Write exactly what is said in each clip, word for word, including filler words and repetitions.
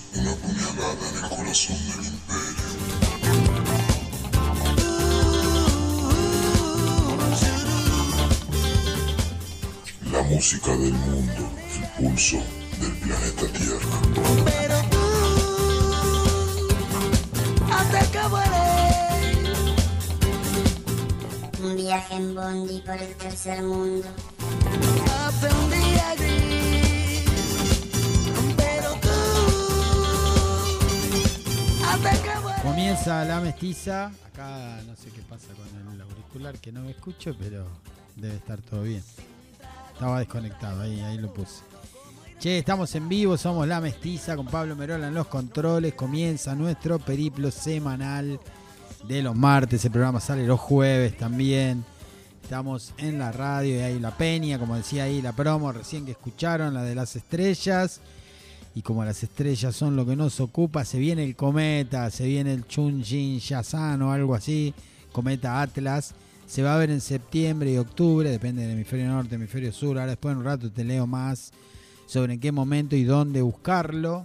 una puñalada en el corazón del imperio. La música del mundo, el pulso del planeta Tierra. Pero tú, hasta que muere. Un viaje en bondi por el tercer mundo. Hace un día gris. Pero tú, hasta que muere. Comienza La Mestiza. Acá no sé qué pasa con el auricular que no me escucho, pero debe estar todo bien. Estaba desconectado, ahí, ahí lo puse. Che, estamos en vivo, somos La Mestiza con Pablo Merola en los controles. Comienza nuestro periplo semanal de los martes. El programa sale los jueves también. Estamos en la radio y hay la peña, como decía ahí la promo recién que escucharon, la de las estrellas. Y como las estrellas son lo que nos ocupa, se viene el cometa, se viene el Chunjin Yazan o algo así, cometa Atlas. Se va a ver en septiembre y octubre, depende del hemisferio norte, hemisferio sur. Ahora después en un rato te leo más sobre en qué momento y dónde buscarlo.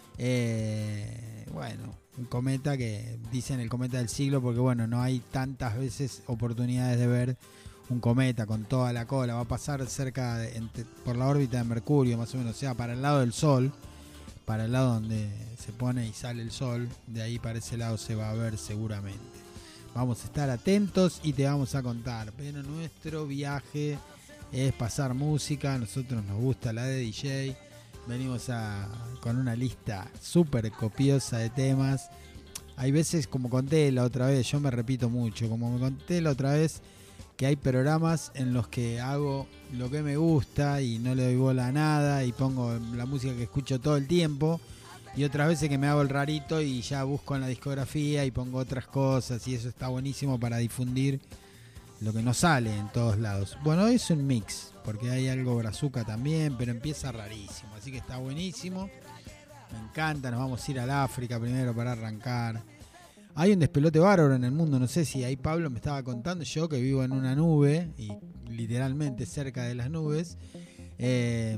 Eh, bueno, un cometa que dicen el cometa del siglo porque bueno, no hay tantas veces oportunidades de ver un cometa con toda la cola. Va a pasar cerca de, entre, por la órbita de Mercurio, más o menos, o sea, para el lado del Sol, para el lado donde se pone y sale el Sol. De ahí para ese lado se va a ver seguramente. Vamos a estar atentos y te vamos a contar. Pero nuestro viaje es pasar música. A nosotros nos gusta la de D J. Venimos a, con una lista súper copiosa de temas. Hay veces, como conté la otra vez, yo me repito mucho. Como me conté la otra vez, que hay programas en los que hago lo que me gusta y no le doy bola a nada y pongo la música que escucho todo el tiempo. Y otras veces que me hago el rarito y ya busco en la discografía y pongo otras cosas y eso está buenísimo para difundir lo que no sale en todos lados. Bueno, es un mix, porque hay algo brazuca también, pero empieza rarísimo, así que está buenísimo. Me encanta, nos vamos a ir al África primero para arrancar. Hay un despelote bárbaro en el mundo, no sé si ahí Pablo me estaba contando, yo que vivo en una nube y literalmente cerca de las nubes. Eh...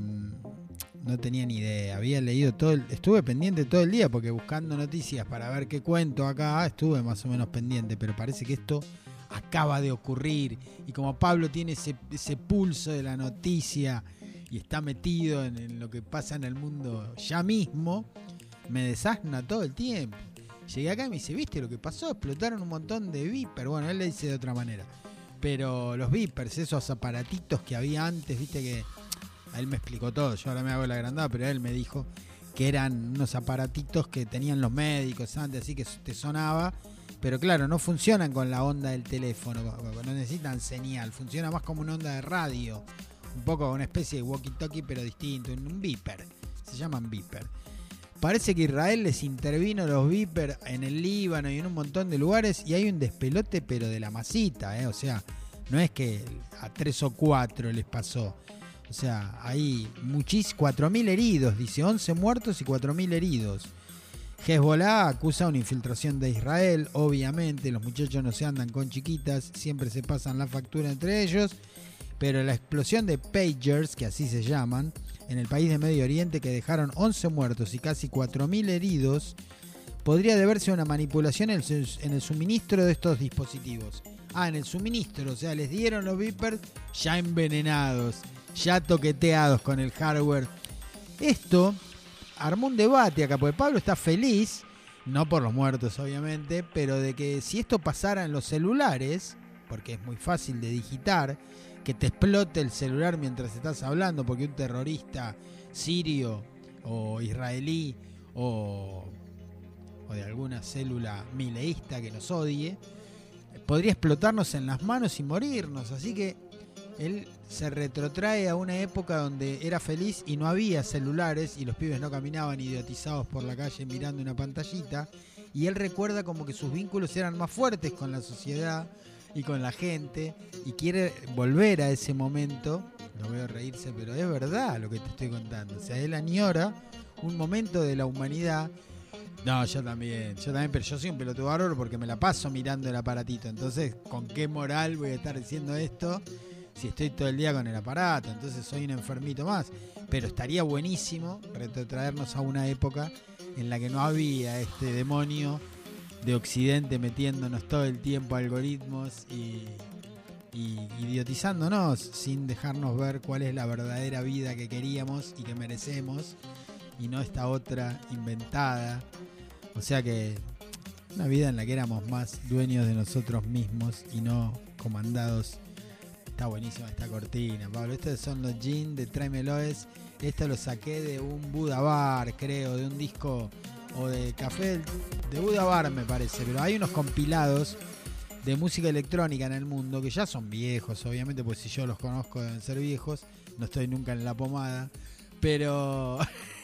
No tenía ni idea, había leído todo, el, estuve pendiente todo el día porque buscando noticias para ver qué cuento acá, estuve más o menos pendiente, pero parece que esto acaba de ocurrir y como Pablo tiene ese, ese pulso de la noticia y está metido en, en lo que pasa en el mundo ya mismo, me desasna todo el tiempo. Llegué acá y me dice, ¿viste lo que pasó? Explotaron un montón de Viper, bueno, él le dice de otra manera, pero los Vipers, esos aparatitos que había antes, viste que... Él me explicó todo, yo ahora me hago la agrandada, pero él me dijo que eran unos aparatitos que tenían los médicos antes, así que te sonaba, pero claro, no funcionan con la onda del teléfono, no necesitan señal, funciona más como una onda de radio, un poco una especie de walkie-talkie, pero distinto, un Viper, se llaman Viper. Parece que Israel les intervino los Viper en el Líbano y en un montón de lugares y hay un despelote, pero de la masita, ¿eh? O sea, no es que a tres o cuatro les pasó. O sea, hay muchísimos, cuatro mil heridos, dice, once muertos y cuatro mil heridos. Hezbollah acusa una infiltración de Israel, obviamente, los muchachos no se andan con chiquitas, siempre se pasan la factura entre ellos, pero la explosión de pagers, que así se llaman, en el país de Medio Oriente, que dejaron once muertos y casi cuatro mil heridos, podría deberse a una manipulación en el, en el suministro de estos dispositivos. Ah, en el suministro, o sea, les dieron los Vipers ya envenenados, ya toqueteados con el hardware. Esto armó un debate acá, porque Pablo está feliz, no por los muertos obviamente, pero de que si esto pasara en los celulares, porque es muy fácil de digitar, que te explote el celular mientras estás hablando, porque un terrorista sirio o israelí o, o de alguna célula mileísta que nos odie, podría explotarnos en las manos y morirnos, así que él se retrotrae a una época donde era feliz y no había celulares y los pibes no caminaban idiotizados por la calle mirando una pantallita, y él recuerda como que sus vínculos eran más fuertes con la sociedad y con la gente y quiere volver a ese momento. No veo reírse, pero es verdad lo que te estoy contando. O sea, él añora un momento de la humanidad. No, yo también, yo también, pero yo soy un pelotudo bárbaro porque me la paso mirando el aparatito. Entonces, ¿con qué moral voy a estar diciendo esto si estoy todo el día con el aparato? Entonces soy un enfermito más. Pero estaría buenísimo retrotraernos a una época en la que no había este demonio de Occidente metiéndonos todo el tiempo algoritmos y, y idiotizándonos sin dejarnos ver cuál es la verdadera vida que queríamos y que merecemos, y no esta otra inventada. O sea que una vida en la que éramos más dueños de nosotros mismos y no comandados. Está buenísima esta cortina, Pablo. Estos son los jeans de Tráemeloes. Esto lo saqué de un Buda Bar, creo, de un disco o de Café de Buda Bar, me parece. Pero hay unos compilados de música electrónica en el mundo que ya son viejos, obviamente, pues si yo los conozco deben ser viejos. No estoy nunca en la pomada, pero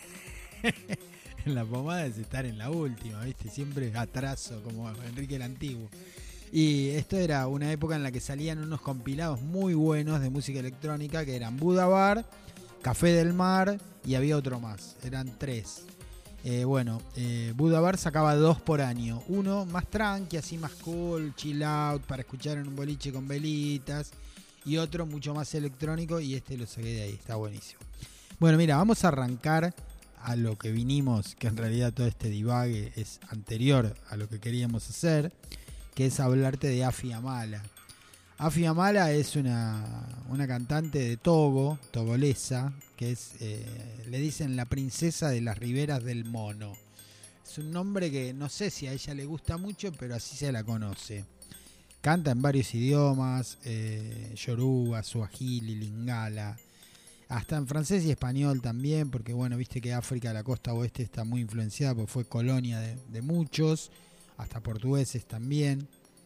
en la pomada es estar en la última, ¿viste? Siempre atraso, como Enrique el Antiguo. Y esto era una época en la que salían unos compilados muy buenos de música electrónica que eran Buda Bar, Café del Mar y había otro más, eran tres. Eh, bueno, eh, Buda Bar sacaba dos por año, uno más tranqui, así más cool, chill out, para escuchar en un boliche con velitas, y otro mucho más electrónico, y este lo saqué de ahí, está buenísimo. Bueno, mira, vamos a arrancar a lo que vinimos, que en realidad todo este divague es anterior a lo que queríamos hacer, que es hablarte de Afi Amala. Afi Amala es una, una cantante de Togo, togolesa, que es, eh, le dicen la princesa de las riberas del mono. Es un nombre que no sé si a ella le gusta mucho, pero así se la conoce. Canta en varios idiomas, eh, yoruba, suajili, lingala, hasta en francés y español también, porque bueno, viste que África, la costa oeste, está muy influenciada, porque fue colonia de, de muchos, hasta portugueses también.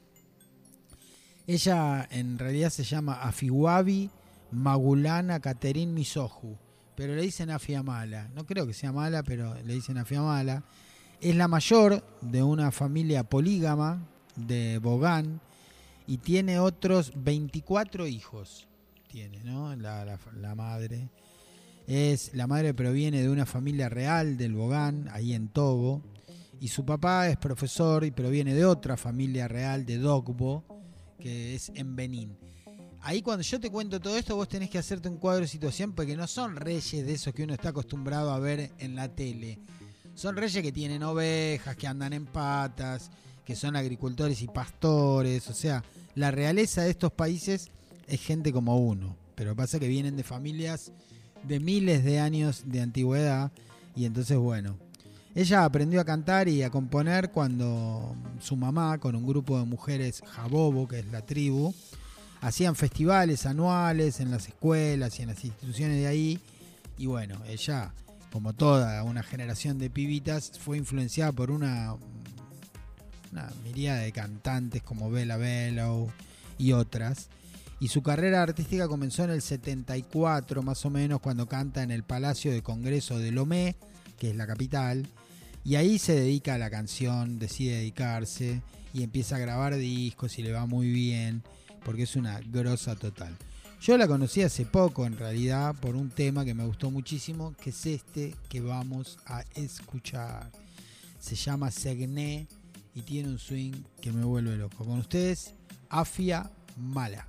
Ella en realidad se llama Afiwabi Magulana Catherine Misoju, pero le dicen Afi Amala. No creo que sea mala, pero le dicen Afi Amala. Es la mayor de una familia polígama de Bogán y tiene otros veinticuatro hijos. Tiene, ¿no? La, la, la madre. Es, la madre proviene de una familia real del Bogán, ahí en Togo. Y su papá es profesor y proviene de otra familia real de Dogbo, que es en Benín. Ahí cuando yo te cuento todo esto, vos tenés que hacerte un cuadro de situación, porque no son reyes de esos que uno está acostumbrado a ver en la tele. Son reyes que tienen ovejas, que andan en patas, que son agricultores y pastores. O sea, la realeza de estos países es gente como uno. Pero pasa que vienen de familias de miles de años de antigüedad. Y entonces, bueno, ella aprendió a cantar y a componer cuando su mamá, con un grupo de mujeres jabobo, que es la tribu, hacían festivales anuales en las escuelas y en las instituciones de ahí. Y bueno, ella, como toda una generación de pibitas, fue influenciada por una, una miríada de cantantes como Bella Bellow y otras. Y su carrera artística comenzó en el setenta y cuatro, más o menos, cuando canta en el Palacio de Congreso de Lomé, que es la capital. Y ahí se dedica a la canción, decide dedicarse y empieza a grabar discos y le va muy bien, porque es una grosa total. Yo la conocí hace poco, en realidad, por un tema que me gustó muchísimo, que es este que vamos a escuchar. Se llama Segné y tiene un swing que me vuelve loco. Con ustedes, Afi Amala.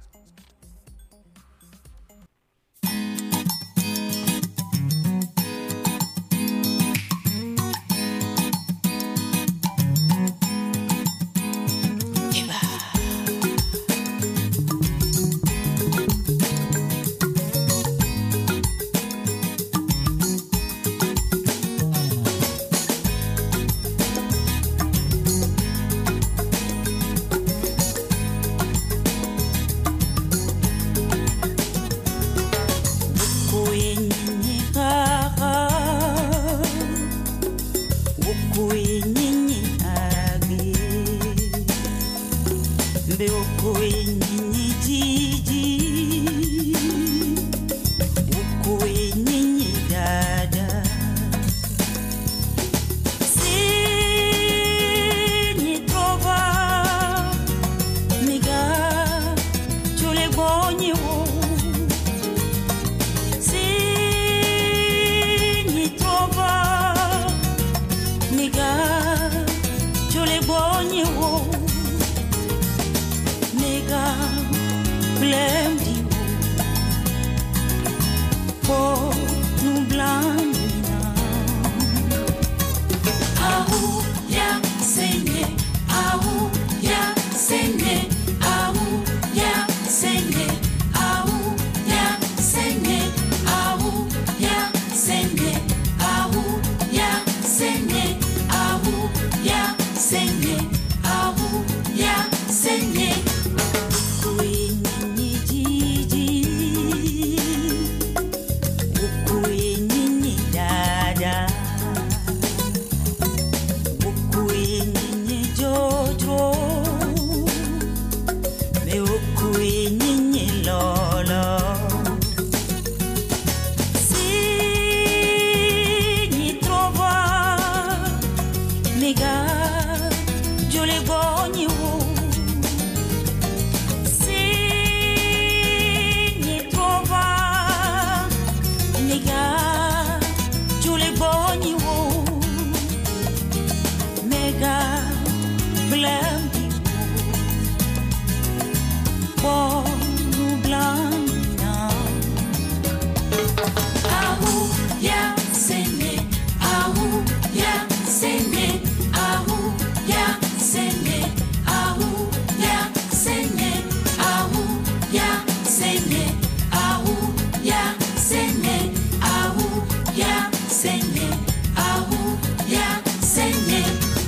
senye, au ya senye.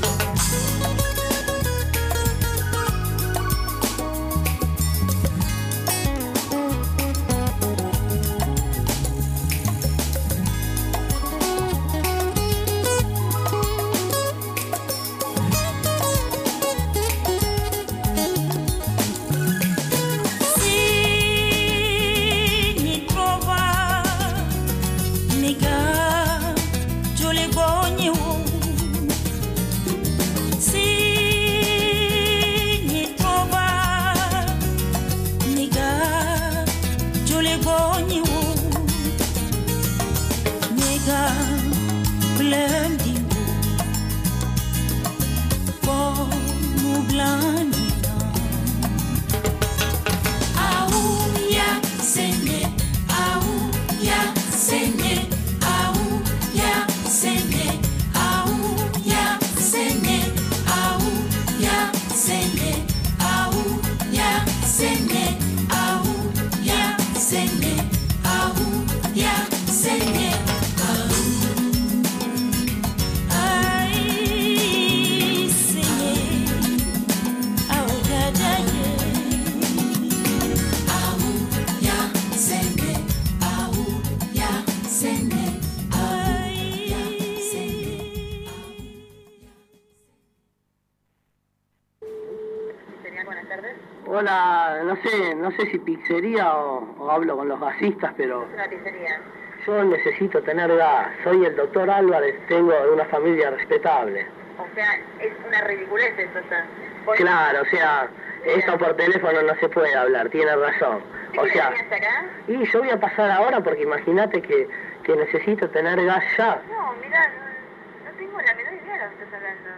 Hola, no sé, no sé si pizzería o, o hablo con los gasistas, pero... Es una pizzería. Yo necesito tener gas. Soy el doctor Álvarez, tengo de una familia respetable. O sea, es una ridiculez eso ya. Claro, o sea, esto por teléfono no se puede hablar, tiene razón. O sea, hasta acá? Y yo voy a pasar ahora porque imagínate que, que necesito tener gas ya. No, mirá, no, no tengo la menor idea de lo que estás hablando.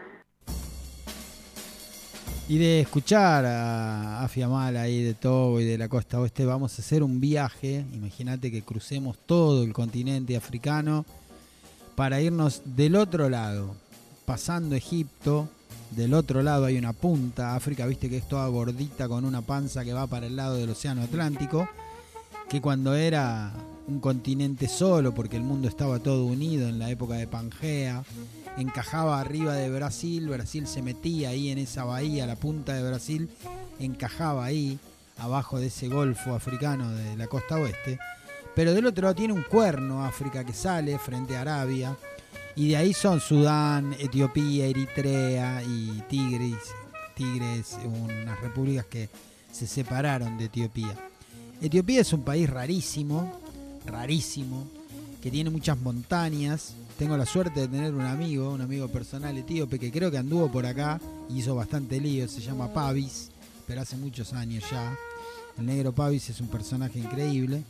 Y de escuchar a Afi Amal ahí de Togo y de la costa oeste, vamos a hacer un viaje. Imagínate que crucemos todo el continente africano para irnos del otro lado, pasando Egipto. Del otro lado hay una punta, África, viste que es toda gordita con una panza que va para el lado del océano Atlántico, que cuando era un continente solo, porque el mundo estaba todo unido en la época de Pangea, encajaba arriba de Brasil, Brasil se metía ahí en esa bahía, la punta de Brasil, encajaba ahí, abajo de ese golfo africano de la costa oeste, pero del otro lado tiene un cuerno África que sale frente a Arabia, y de ahí son Sudán, Etiopía, Eritrea y Tigris, Tigres, unas repúblicas que se separaron de Etiopía. Etiopía es un país rarísimo, rarísimo, que tiene muchas montañas. Tengo la suerte de tener un amigo, un amigo personal etíope que creo que anduvo por acá y hizo bastante lío, se llama Pavis, pero hace muchos años ya. El negro Pavis es un personaje increíble.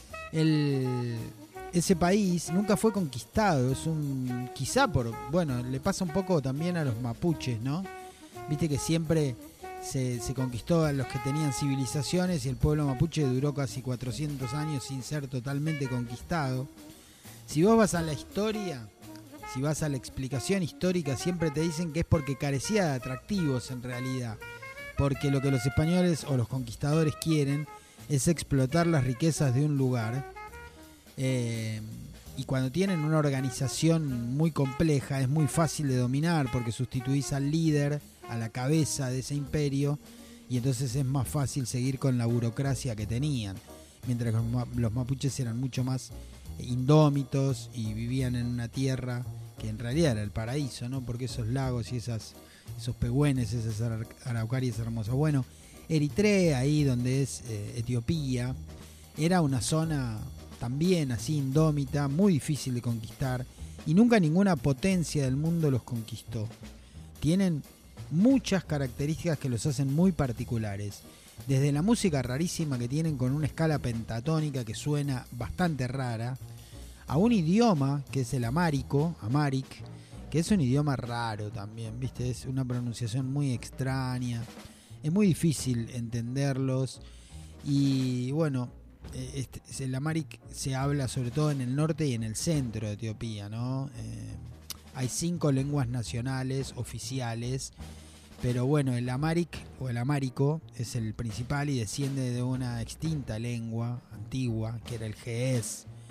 El... Ese país nunca fue conquistado, es un, quizá por, bueno, le pasa un poco también a los mapuches, ¿no? Viste que siempre se, se conquistó a los que tenían civilizaciones y el pueblo mapuche duró casi cuatrocientos años sin ser totalmente conquistado. Si vos vas a la historia, si vas a la explicación histórica, siempre te dicen que es porque carecía de atractivos en realidad, porque lo que los españoles o los conquistadores quieren es explotar las riquezas de un lugar. Eh, y cuando tienen una organización muy compleja es muy fácil de dominar porque sustituís al líder, a la cabeza de ese imperio, y entonces es más fácil seguir con la burocracia que tenían, mientras que los, los mapuches eran mucho más indómitos y vivían en una tierra que en realidad era el paraíso, ¿no? Porque esos lagos y esas, esos pehúenes, esas araucarias hermosas. Bueno, Eritrea, ahí donde es eh, Etiopía, era una zona también así indómita, muy difícil de conquistar, y nunca ninguna potencia del mundo los conquistó. Tienen muchas características que los hacen muy particulares, desde la música rarísima que tienen con una escala pentatónica que suena bastante rara, a un idioma que es el amárico, amharic, que es un idioma raro también, ¿viste? Es una pronunciación muy extraña, es muy difícil entenderlos, y bueno, Este, el amharic se habla sobre todo en el norte y en el centro de Etiopía, ¿no? Eh, hay cinco lenguas nacionales oficiales, pero bueno, el amharic o el amárico es el principal y desciende de una extinta lengua antigua que era el ge'ez,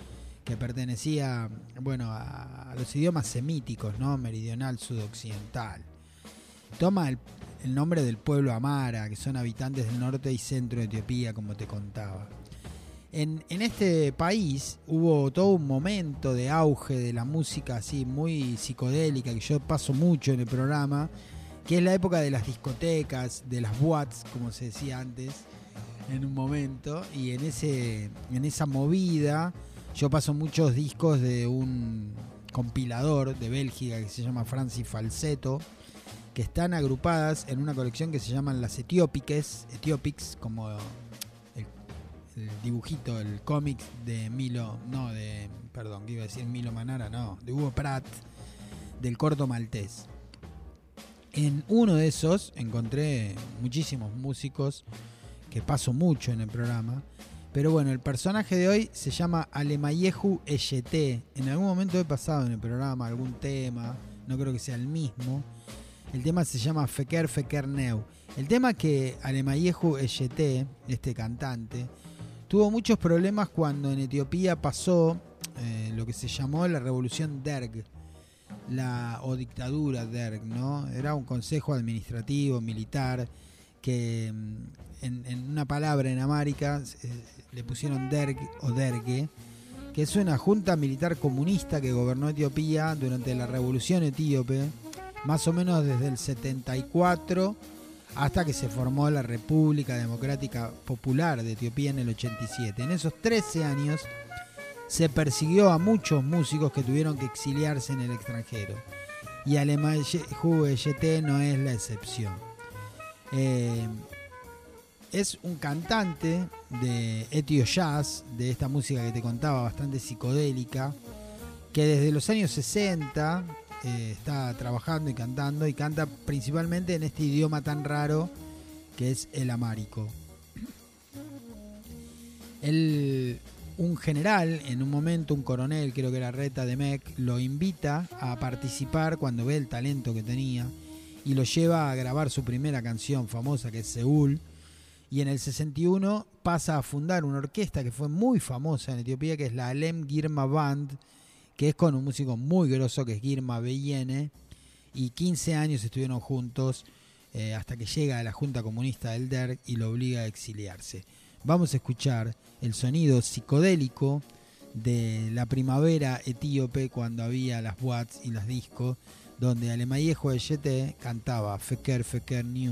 que pertenecía, bueno, a, a los idiomas semíticos, ¿no? Meridional, sudoccidental. Toma el, el nombre del pueblo Amara, que son habitantes del norte y centro de Etiopía, como te contaba. En, en este país hubo todo un momento de auge de la música así muy psicodélica, que yo paso mucho en el programa, que es la época de las discotecas, de las boîtes, como se decía antes, en un momento, y en ese en esa movida yo paso muchos discos de un compilador de Bélgica que se llama Francis Falsetto, que están agrupadas en una colección que se llaman las Ethiopiques, Ethiopics, como el, el dibujito, el cómic de Milo, no, de, perdón, que iba a decir Milo Manara, no, de Hugo Pratt, del corto maltés. En uno de esos encontré muchísimos músicos que paso mucho en el programa. Pero bueno, el personaje de hoy se llama Alemayehu Eyete. En algún momento he pasado en el programa algún tema, no creo que sea el mismo. El tema se llama Feker Feker Neu. El tema que Alemayehu Eyete, este cantante, tuvo muchos problemas cuando en Etiopía pasó eh, lo que se llamó la revolución Derg, la o dictadura Derg, ¿no? Era un consejo administrativo, militar, que en, en una palabra en amárica eh, le pusieron Derg o Derge, que es una junta militar comunista que gobernó Etiopía durante la revolución etíope, más o menos desde el setenta y cuatro hasta que se formó la República Democrática Popular de Etiopía en el ochenta y siete. En esos trece años se persiguió a muchos músicos que tuvieron que exiliarse en el extranjero, y Alemayehu Eyete no es la excepción. Eh, es un cantante de Etio Jazz, de esta música que te contaba, bastante psicodélica, que desde los años sesenta eh, está trabajando y cantando, y canta principalmente en este idioma tan raro que es el amárico. Él, un general, en un momento un coronel, creo que era Reta de Mek, lo invita a participar cuando ve el talento que tenía, y lo lleva a grabar su primera canción famosa, que es Seúl, y en el sesenta y uno pasa a fundar una orquesta que fue muy famosa en Etiopía, que es la Alem Girma Band, que es con un músico muy grosso que es Girma Beyene, y quince años estuvieron juntos eh, hasta que llega a la Junta Comunista del Derg y lo obliga a exiliarse. Vamos a escuchar el sonido psicodélico de la primavera etíope, cuando había las boîtes y las discos, donde Alemayehu Eyete cantaba Feker Feker New.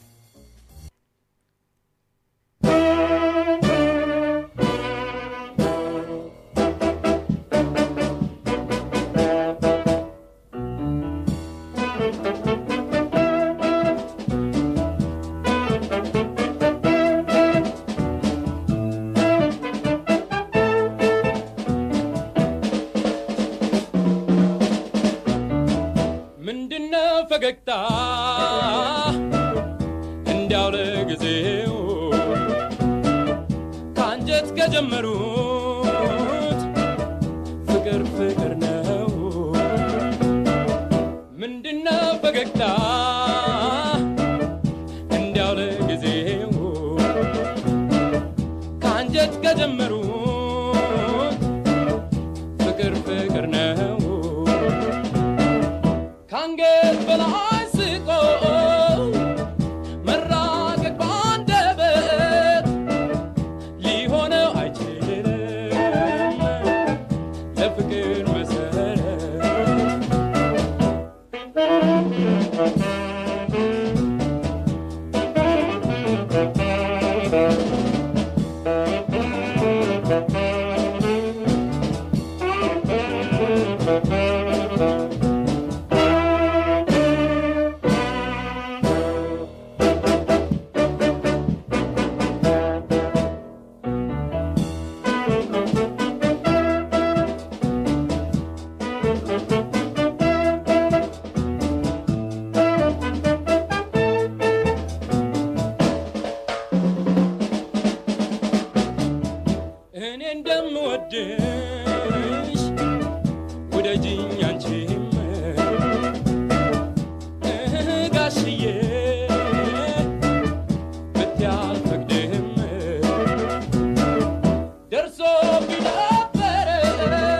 ፈገግታ እንዲያው ለጊዜው ከአንጀት ከጀመሩት ፍቅር ፍቅር ነው። ምንድነው ፈገግታ እንዲያው ለጊዜው ከአንጀት ከጀመሩት ፍቅር ፍቅር ነው። ከአንገት በላይ ስቆ መራቀቅ ባንደበት ሊሆነው አይችልም ለፍቅር መሰረት። እኔ እንደምወድሽ ውደጂኝ አንቺም ጋሽዬ ብትይ አልፈቅድም። ደርሶብኝ ነበረ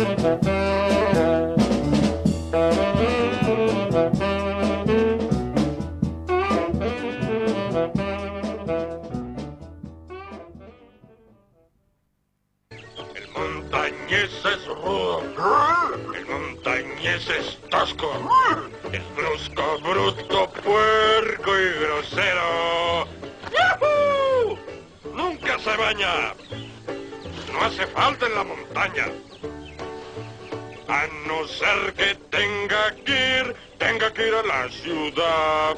montañés es rudo, el montañés es tosco, es brusco, bruto, puerco y grosero. ¡Yahoo! Nunca se baña, no hace falta en la montaña, a no ser que tenga que ir, tenga que ir a la ciudad.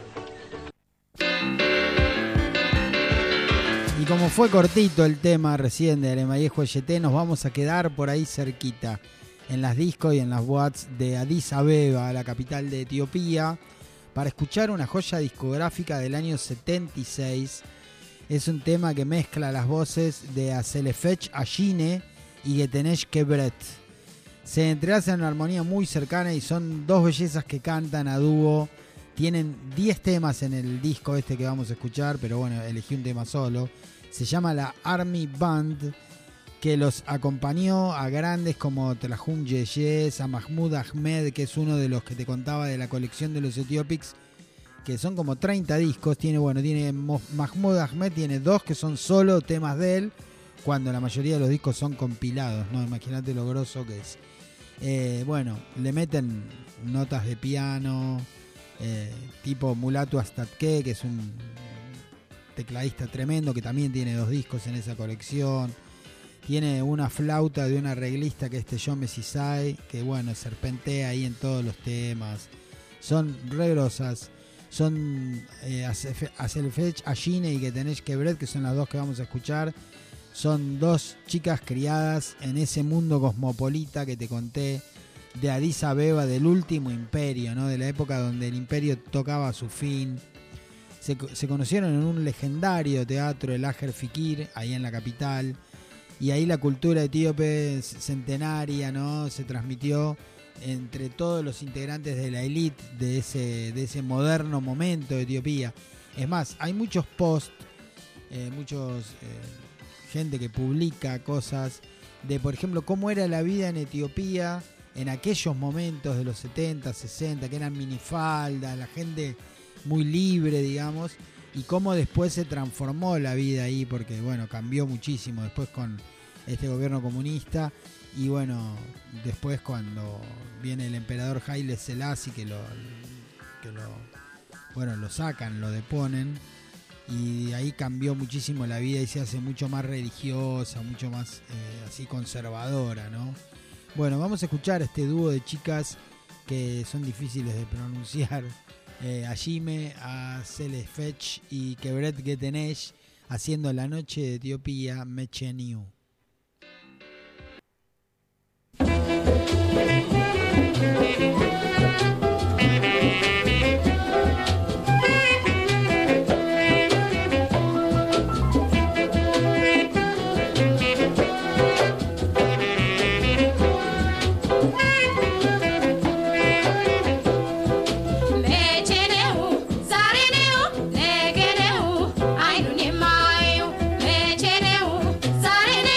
Y como fue cortito el tema recién de Alemán Y T, nos vamos a quedar por ahí cerquita, en las discos y en las boats de Addis Abeba, la capital de Etiopía, para escuchar una joya discográfica del año setenta y seis. Es un tema que mezcla las voces de Aselefech Ashine y Getenesh Kebret. Se entrelazan en una armonía muy cercana y son dos bellezas que cantan a dúo. Tienen diez temas en el disco este que vamos a escuchar, pero bueno, elegí un tema solo. Se llama la Army Band, que los acompañó a grandes como Telahun Yeyes, a Mahmoud Ahmed, que es uno de los que te contaba de la colección de los Ethiopics, que son como treinta discos. Tiene, bueno, tiene Mahmoud Ahmed tiene dos que son solo temas de él, cuando la mayoría de los discos son compilados, ¿no? Imagínate lo grosso que es. Eh, bueno, le meten notas de piano, eh, tipo Mulatu Astatke, que es un tecladista tremendo, que también tiene dos discos en esa colección. Tiene una flauta de un arreglista que es John Mesisai, que bueno, serpentea ahí en todos los temas. Son re grosas. Son eh, Aselefech Ashine y Getenesh Kebret, que son las dos que vamos a escuchar. Son dos chicas criadas en ese mundo cosmopolita que te conté de Addis Abeba, del último imperio, ¿no? De la época donde el imperio tocaba a su fin. Se, se conocieron en un legendario teatro, el Ager Fikir, ahí en la capital. Y ahí la cultura etíope centenaria, ¿no? Se transmitió entre todos los integrantes de la élite de ese, de ese moderno momento de Etiopía. Es más, hay muchos posts, eh, muchos eh, gente que publica cosas de, por ejemplo, cómo era la vida en Etiopía en aquellos momentos de los setenta, sesenta, que eran minifaldas, la gente muy libre, digamos, y cómo después se transformó la vida ahí, porque bueno, cambió muchísimo después con este gobierno comunista. Y bueno, después cuando viene el emperador Haile Selassie, que lo, que lo bueno, lo sacan, lo deponen, y ahí cambió muchísimo la vida y se hace mucho más religiosa, mucho más eh, así conservadora, ¿no? Bueno, vamos a escuchar este dúo de chicas que son difíciles de pronunciar, eh, Ashime, Aselefech y Kebret Getenesh, haciendo La Noche de Etiopía, Mecheniu. Sarene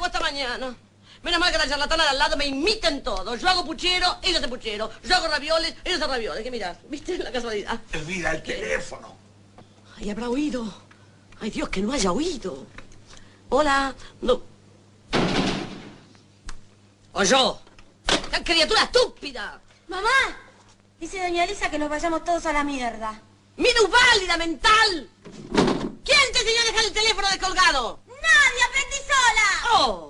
hasta mañana. Menos mal que la charlatana de al lado me imiten todo. Yo hago puchero, ella hace puchero. Yo hago ravioles, ella hace ravioles. ¿Qué mirás? ¿Viste la casualidad? Elvira, el teléfono. Ay, habrá oído. Ay, Dios, que no haya oído. Hola. No. O yo. ¡Qué criatura estúpida! ¡Mamá! Dice doña Elisa que nos vayamos todos a la mierda. ¡Minusválida mental! ¿Quién te enseñó a dejar el teléfono descolgado? ¡Nadie! ¡Aprendí sola! ¡Oh!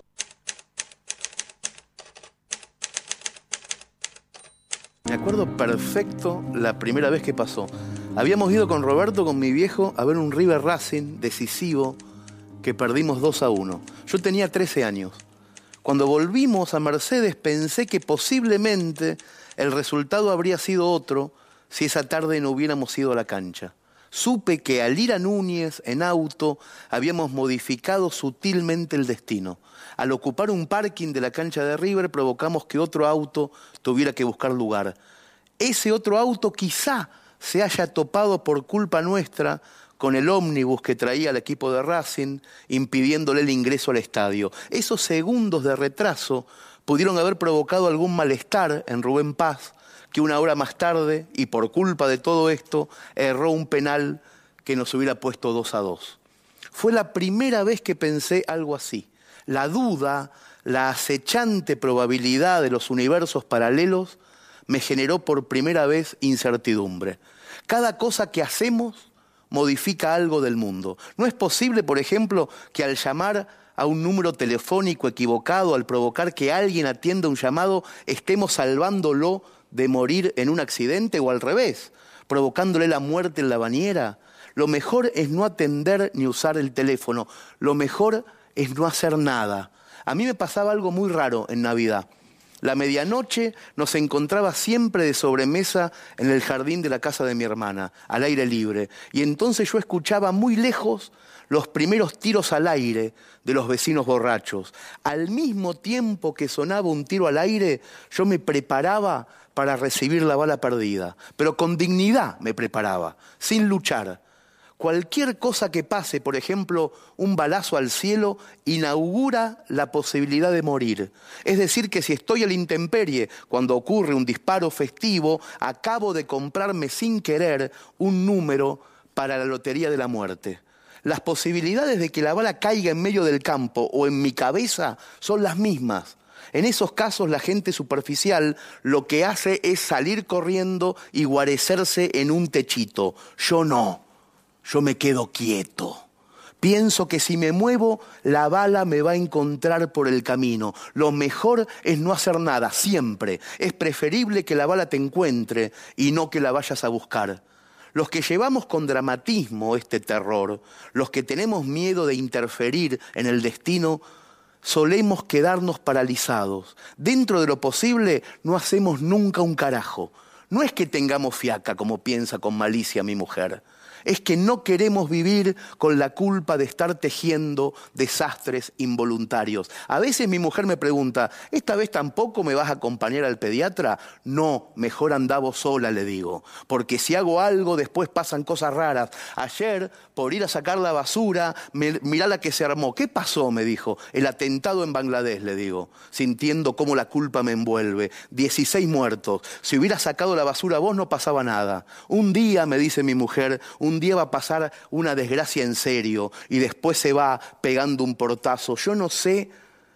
Me acuerdo perfecto la primera vez que pasó. Habíamos ido con Roberto, con mi viejo, a ver un River Racing decisivo que perdimos dos a uno. Yo tenía trece años. Cuando volvimos a Mercedes pensé que posiblemente el resultado habría sido otro si esa tarde no hubiéramos ido a la cancha. Supe que al ir a Núñez en auto habíamos modificado sutilmente el destino. Al ocupar un parking de la cancha de River provocamos que otro auto tuviera que buscar lugar. Ese otro auto quizá se haya topado por culpa nuestra con el ómnibus que traía al equipo de Racing, impidiéndole el ingreso al estadio. Esos segundos de retraso pudieron haber provocado algún malestar en Rubén Paz, que una hora más tarde, y por culpa de todo esto, erró un penal que nos hubiera puesto dos a dos. Fue la primera vez que pensé algo así. La duda, la acechante probabilidad de los universos paralelos me generó por primera vez incertidumbre. Cada cosa que hacemos modifica algo del mundo. No es posible, por ejemplo, que al llamar a un número telefónico equivocado, al provocar que alguien atienda un llamado, estemos salvándolo de morir en un accidente, o al revés, provocándole la muerte en la bañera. Lo mejor es no atender ni usar el teléfono. Lo mejor es no hacer nada. A mí me pasaba algo muy raro en Navidad. La medianoche nos encontraba siempre de sobremesa en el jardín de la casa de mi hermana, al aire libre. Y entonces yo escuchaba muy lejos los primeros tiros al aire de los vecinos borrachos. Al mismo tiempo que sonaba un tiro al aire, yo me preparaba para recibir la bala perdida. Pero con dignidad me preparaba, sin luchar. Cualquier cosa que pase, por ejemplo, un balazo al cielo, inaugura la posibilidad de morir. Es decir, que si estoy a la intemperie cuando ocurre un disparo festivo, acabo de comprarme sin querer un número para la lotería de la muerte. Las posibilidades de que la bala caiga en medio del campo o en mi cabeza son las mismas. En esos casos la gente superficial lo que hace es salir corriendo y guarecerse en un techito. Yo no. Yo me quedo quieto. Pienso que si me muevo, la bala me va a encontrar por el camino. Lo mejor es no hacer nada, siempre. Es preferible que la bala te encuentre y no que la vayas a buscar. Los que llevamos con dramatismo este terror, los que tenemos miedo de interferir en el destino, solemos quedarnos paralizados. Dentro de lo posible, no hacemos nunca un carajo. No es que tengamos fiaca, como piensa con malicia mi mujer. Es que no queremos vivir con la culpa de estar tejiendo desastres involuntarios. A veces mi mujer me pregunta, ¿esta vez tampoco me vas a acompañar al pediatra? No, mejor anda vos sola, le digo. Porque si hago algo, después pasan cosas raras. Ayer, por ir a sacar la basura, me, mirá la que se armó. ¿Qué pasó?, me dijo. El atentado en Bangladesh, le digo, sintiendo cómo la culpa me envuelve. dieciséis muertos. Si hubiera sacado la basura vos, no pasaba nada. Un día, me dice mi mujer, un Un día va a pasar una desgracia en serio y después se va pegando un portazo. Yo no sé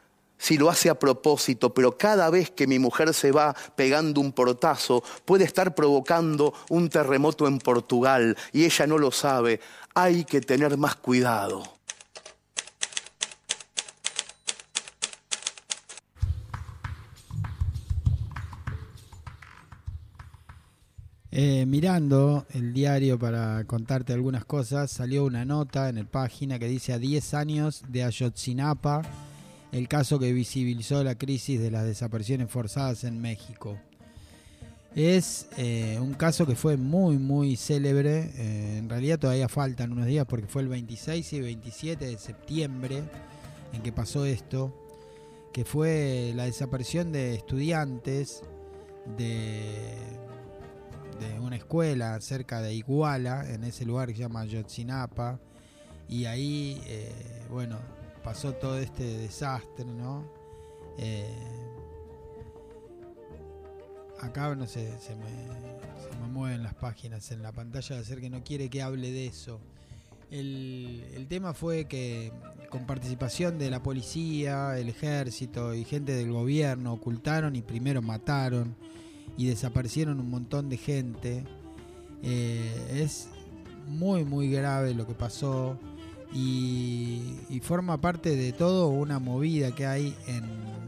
si lo hace a propósito, pero cada vez que mi mujer se va pegando un portazo puede estar provocando un terremoto en Portugal y ella no lo sabe. Hay que tener más cuidado. Eh, mirando el diario para contarte algunas cosas, salió una nota en el página que dice: a diez años de Ayotzinapa, el caso que visibilizó la crisis de las desapariciones forzadas en México. Es eh, un caso que fue muy muy célebre. Eh, en realidad todavía faltan unos días porque fue el veintiséis y veintisiete de septiembre en que pasó esto, que fue la desaparición de estudiantes de... de una escuela cerca de Iguala, en ese lugar que se llama Ayotzinapa, y ahí, eh, bueno, pasó todo este desastre, ¿no? Eh, acá, no sé, se me, se me mueven las páginas en la pantalla de hacer que no quiere que hable de eso. El, el tema fue que con participación de la policía, el ejército y gente del gobierno ocultaron y primero mataron y desaparecieron un montón de gente. Eh, es muy muy grave lo que pasó y, y forma parte de todo una movida que hay en,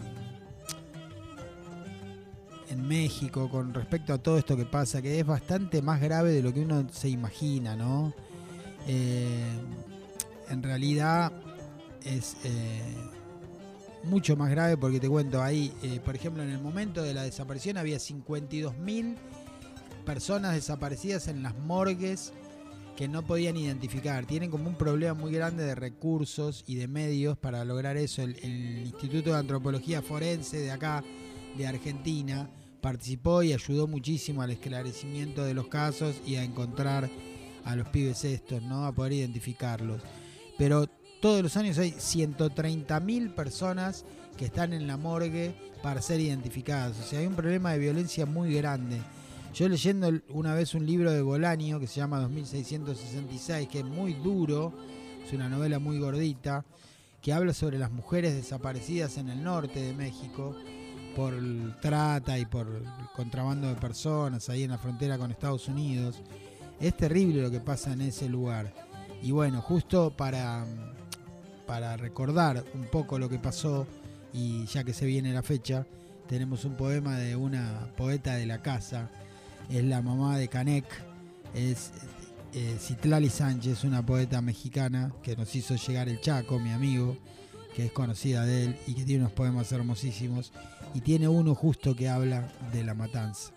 en México con respecto a todo esto que pasa, que es bastante más grave de lo que uno se imagina, ¿no? Eh, en realidad es eh, mucho más grave porque te cuento, ahí, eh, por ejemplo, en el momento de la desaparición había cincuenta y dos mil personas desaparecidas en las morgues que no podían identificar. Tienen como un problema muy grande de recursos y de medios para lograr eso. El, el Instituto de Antropología Forense de acá, de Argentina, participó y ayudó muchísimo al esclarecimiento de los casos y a encontrar a los pibes estos, ¿no? A poder identificarlos. Pero todos los años hay ciento treinta mil personas que están en la morgue para ser identificadas. O sea, hay un problema de violencia muy grande. Yo leyendo una vez un libro de Bolaño que se llama dos mil seiscientos sesenta y seis, que es muy duro, es una novela muy gordita, que habla sobre las mujeres desaparecidas en el norte de México por trata y por contrabando de personas ahí en la frontera con Estados Unidos. Es terrible lo que pasa en ese lugar. Y bueno, justo para, para recordar un poco lo que pasó, y ya que se viene la fecha, tenemos un poema de una poeta de la casa. Es la mamá de Canek, es eh, Citlali Sánchez, una poeta mexicana que nos hizo llegar el Chaco, mi amigo, que es conocida de él y que tiene unos poemas hermosísimos. Y tiene uno justo que habla de la matanza.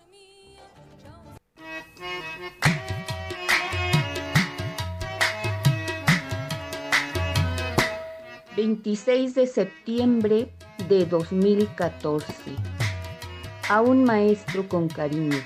veintiséis de septiembre de dos mil catorce. A un maestro con cariño.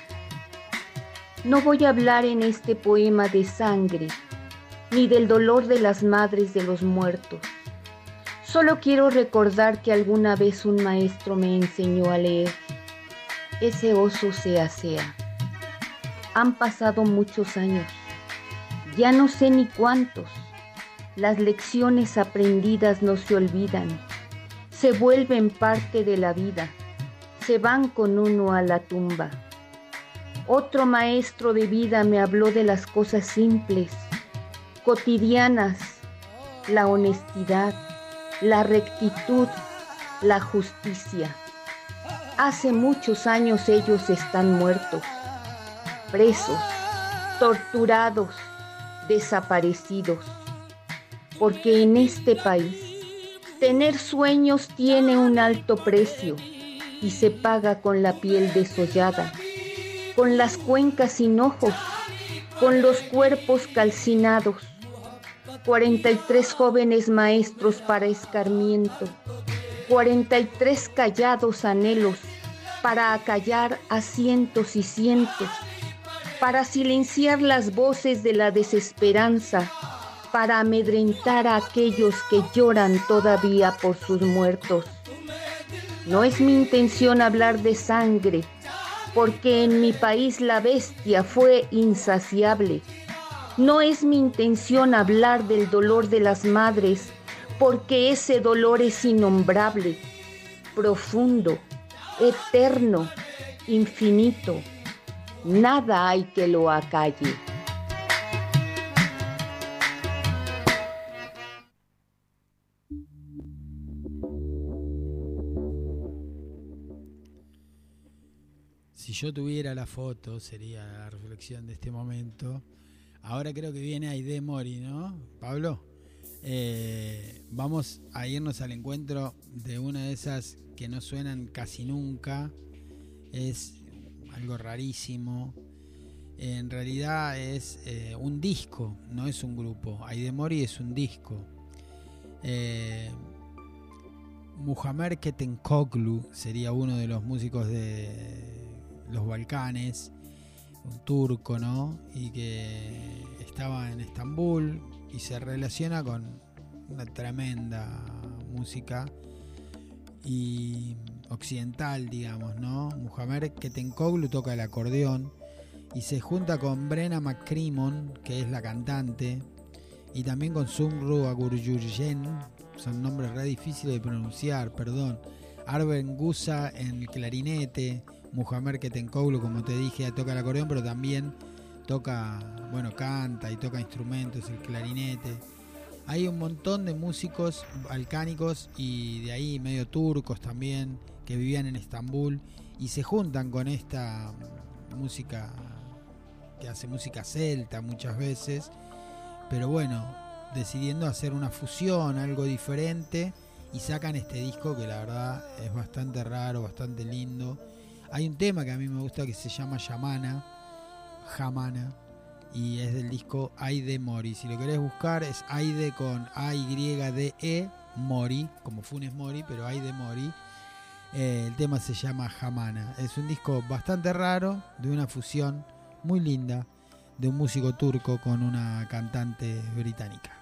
No voy a hablar en este poema de sangre, ni del dolor de las madres de los muertos. Solo quiero recordar que alguna vez un maestro me enseñó a leer. Ese oso se asea. Han pasado muchos años, ya no sé ni cuántos. Las lecciones aprendidas no se olvidan, se vuelven parte de la vida, se van con uno a la tumba. Otro maestro de vida me habló de las cosas simples, cotidianas, la honestidad, la rectitud, la justicia. Hace muchos años ellos están muertos, presos, torturados, desaparecidos. Porque en este país, tener sueños tiene un alto precio y se paga con la piel desollada, con las cuencas sin ojos, con los cuerpos calcinados. cuarenta y tres jóvenes maestros para escarmiento, cuarenta y tres callados anhelos para acallar a cientos y cientos, para silenciar las voces de la desesperanza, para amedrentar a aquellos que lloran todavía por sus muertos. No es mi intención hablar de sangre, porque en mi país la bestia fue insaciable. No es mi intención hablar del dolor de las madres, porque ese dolor es innombrable, profundo, eterno, infinito. Nada hay que lo acalle. Si yo tuviera la foto, sería la reflexión de este momento. Ahora creo que viene Aide Mori, ¿no, Pablo? Eh, vamos a irnos al encuentro de una de esas que no suenan casi nunca. Es algo rarísimo. En realidad es eh, un disco, no es un grupo. Aide Mori es un disco. Eh, Muhammed Ketenkoglu sería uno de los músicos de los Balcanes, un turco, ¿no? Y que estaba en Estambul y se relaciona con una tremenda música y occidental, digamos, ¿no? Muhammed Ketenkoglu toca el acordeón y se junta con Brenna McCrimmon, que es la cantante, y también con Sumru Agurjurjen, son nombres re difíciles de pronunciar, perdón. Arben Gusa en el clarinete, Muhammed Ketenkoglu, como te dije, toca el acordeón, pero también toca, bueno, canta y toca instrumentos, el clarinete. Hay un montón de músicos balcánicos y de ahí medio turcos también, que vivían en Estambul y se juntan con esta música que hace música celta muchas veces, pero bueno, decidiendo hacer una fusión, algo diferente, y sacan este disco que la verdad es bastante raro, bastante lindo. Hay un tema que a mí me gusta que se llama Yamana, Jamana, y es del disco Aide Mori. Si lo querés buscar es Aide con A Y D E Mori, como Funes Mori, pero Aide Mori. Eh, el tema se llama Jamana. Es un disco bastante raro, de una fusión muy linda de un músico turco con una cantante británica.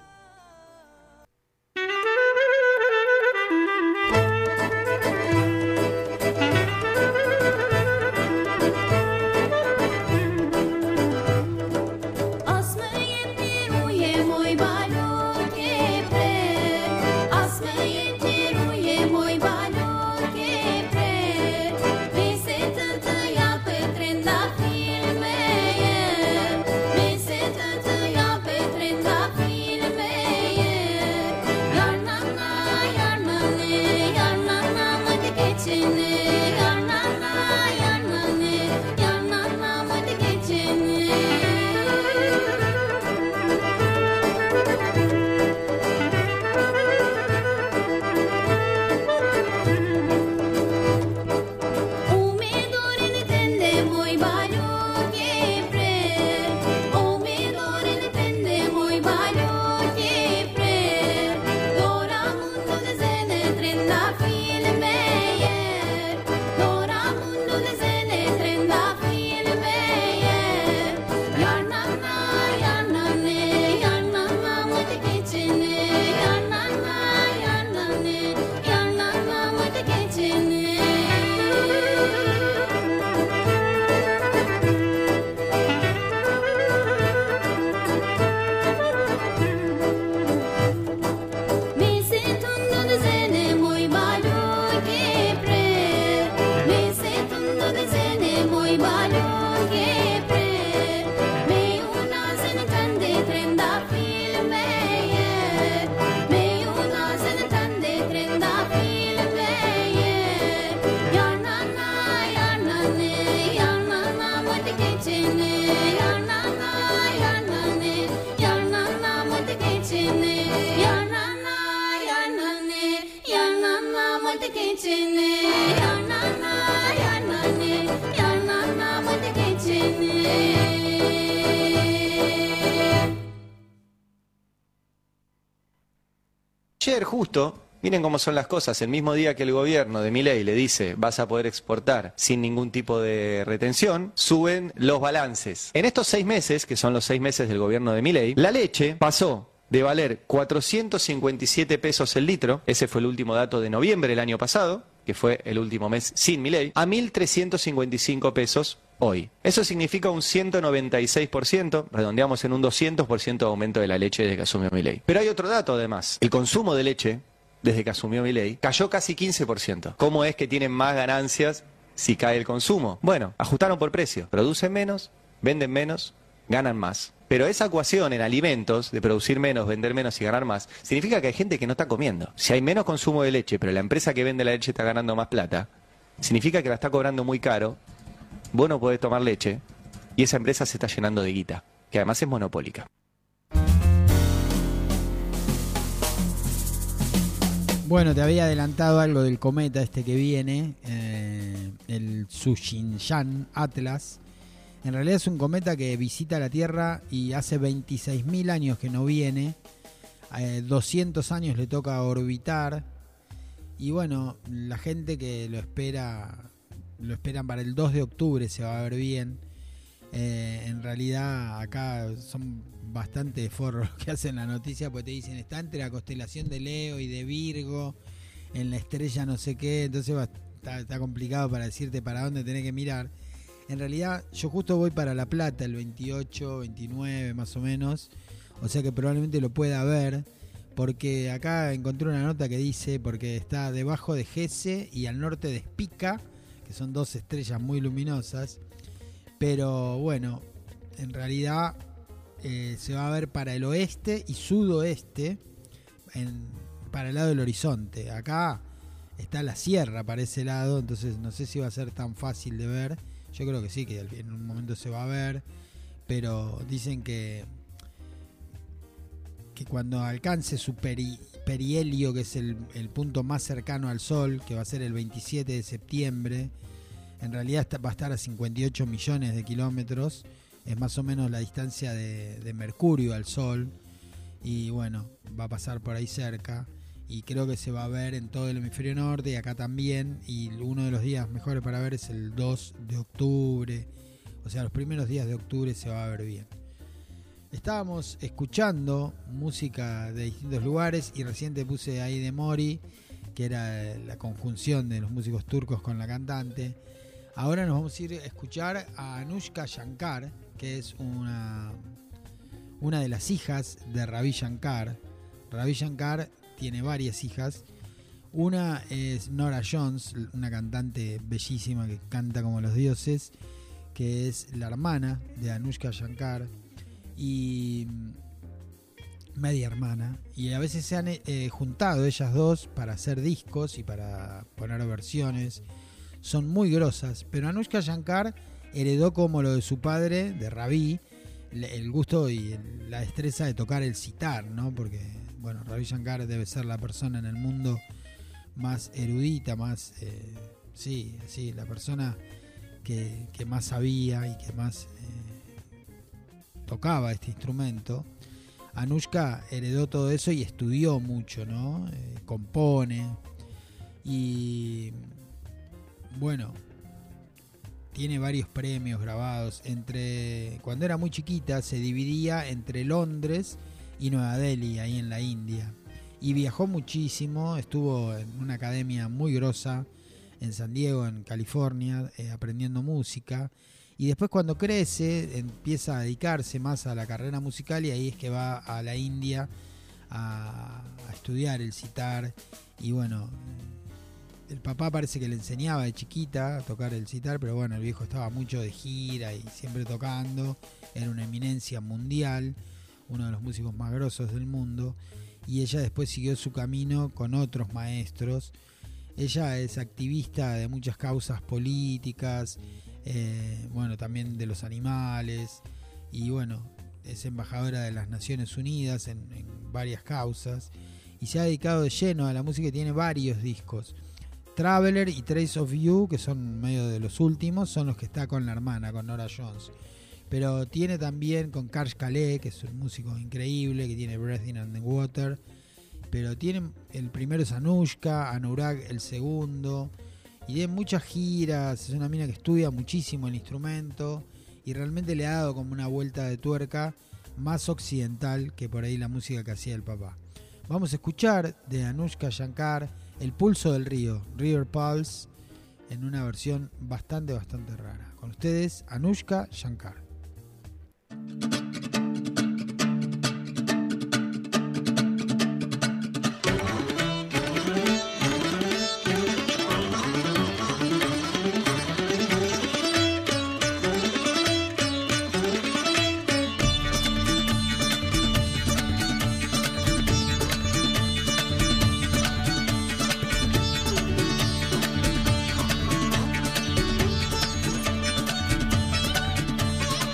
Ayer justo, miren cómo son las cosas, el mismo día que el gobierno de Milei le dice vas a poder exportar sin ningún tipo de retención, suben los balances. En estos seis meses, que son los seis meses del gobierno de Milei, la leche pasó de valer cuatrocientos cincuenta y siete pesos el litro, ese fue el último dato de noviembre del año pasado, que fue el último mes sin Milei, a mil trescientos cincuenta y cinco pesos hoy. Eso significa un ciento noventa y seis por ciento, redondeamos en un doscientos por ciento de aumento de la leche desde que asumió Milei. Pero hay otro dato además, el consumo de leche desde que asumió Milei cayó casi quince por ciento. ¿Cómo es que tienen más ganancias si cae el consumo? Bueno, ajustaron por precio, producen menos, venden menos, ganan más. Pero esa ecuación en alimentos, de producir menos, vender menos y ganar más, significa que hay gente que no está comiendo. Si hay menos consumo de leche, pero la empresa que vende la leche está ganando más plata, significa que la está cobrando muy caro, vos no podés tomar leche, y esa empresa se está llenando de guita, que además es monopólica. Bueno, te había adelantado algo del cometa este que viene, eh, el Tsuchinshan Atlas. En realidad es un cometa que visita la Tierra y hace veintiséis mil años que no viene. Eh, doscientos años le toca orbitar. Y bueno, la gente que lo espera, lo esperan para el dos de octubre, se va a ver bien. Eh, en realidad acá son bastante forros los que hacen la noticia, porque te dicen está entre la constelación de Leo y de Virgo, en la estrella no sé qué, entonces va, está, está complicado para decirte para dónde tenés que mirar. En realidad yo justo voy para La Plata el veintiocho, veintinueve más o menos, o sea que probablemente lo pueda ver, porque acá encontré una nota que dice, porque está debajo de Gese y al norte de Spica, que son dos estrellas muy luminosas, pero bueno, en realidad eh, se va a ver para el oeste y sudoeste, en, para el lado del horizonte. Acá está la sierra para ese lado, entonces no sé si va a ser tan fácil de ver. Yo creo que sí, que en un momento se va a ver, pero dicen que que cuando alcance su peri, perihelio, que es el, el punto más cercano al Sol, que va a ser el veintisiete de septiembre, en realidad está, va a estar a cincuenta y ocho millones de kilómetros, es más o menos la distancia de, de Mercurio al Sol, y bueno, va a pasar por ahí cerca, y creo que se va a ver en todo el hemisferio norte y acá también, y uno de los días mejores para ver es el dos de octubre, o sea, los primeros días de octubre se va a ver bien. Estábamos escuchando música de distintos lugares y recién te puse ahí de Mori, que era la conjunción de los músicos turcos con la cantante. Ahora nos vamos a ir a escuchar a Anushka Shankar, que es una, una de las hijas de Ravi Shankar. Ravi Shankar tiene varias hijas. Una es Nora Jones, una cantante bellísima que canta como los dioses, que es la hermana de Anushka Shankar y media hermana, y a veces se han eh, juntado ellas dos para hacer discos y para poner versiones. Son muy grosas, pero Anushka Shankar heredó como lo de su padre, de Ravi, el gusto y el, la destreza de tocar el sitar, ¿no? Porque bueno, Ravi Shankar debe ser la persona en el mundo más erudita, más eh, sí, sí, la persona que, que más sabía y que más eh, tocaba este instrumento. Anushka heredó todo eso y estudió mucho, ¿no? Eh, compone y bueno, tiene varios premios grabados. Entre cuando era muy chiquita se dividía entre Londres y Nueva Delhi, ahí en la India, y viajó muchísimo. Estuvo en una academia muy grosa en San Diego, en California, eh, aprendiendo música. Y después cuando crece empieza a dedicarse más a la carrera musical y ahí es que va a la India a, a estudiar el sitar. Y bueno, el papá parece que le enseñaba de chiquita a tocar el sitar, pero bueno, el viejo estaba mucho de gira y siempre tocando, era una eminencia mundial, uno de los músicos más grosos del mundo, y ella después siguió su camino con otros maestros. Ella es activista de muchas causas políticas, eh, bueno, también de los animales, y bueno, es embajadora de las Naciones Unidas en, en varias causas, y se ha dedicado de lleno a la música y tiene varios discos. Traveler y Trace of You, que son medio de los últimos, son los que está con la hermana, con Nora Jones. Pero tiene también con Karsh Kale, que es un músico increíble, que tiene Breathing on the Water. Pero tiene, el primero es Anushka, Anurag el segundo. Y tiene muchas giras, es una mina que estudia muchísimo el instrumento. Y realmente le ha dado como una vuelta de tuerca más occidental que por ahí la música que hacía el papá. Vamos a escuchar de Anushka Shankar El Pulso del Río, River Pulse, en una versión bastante, bastante rara. Con ustedes, Anushka Shankar. Thank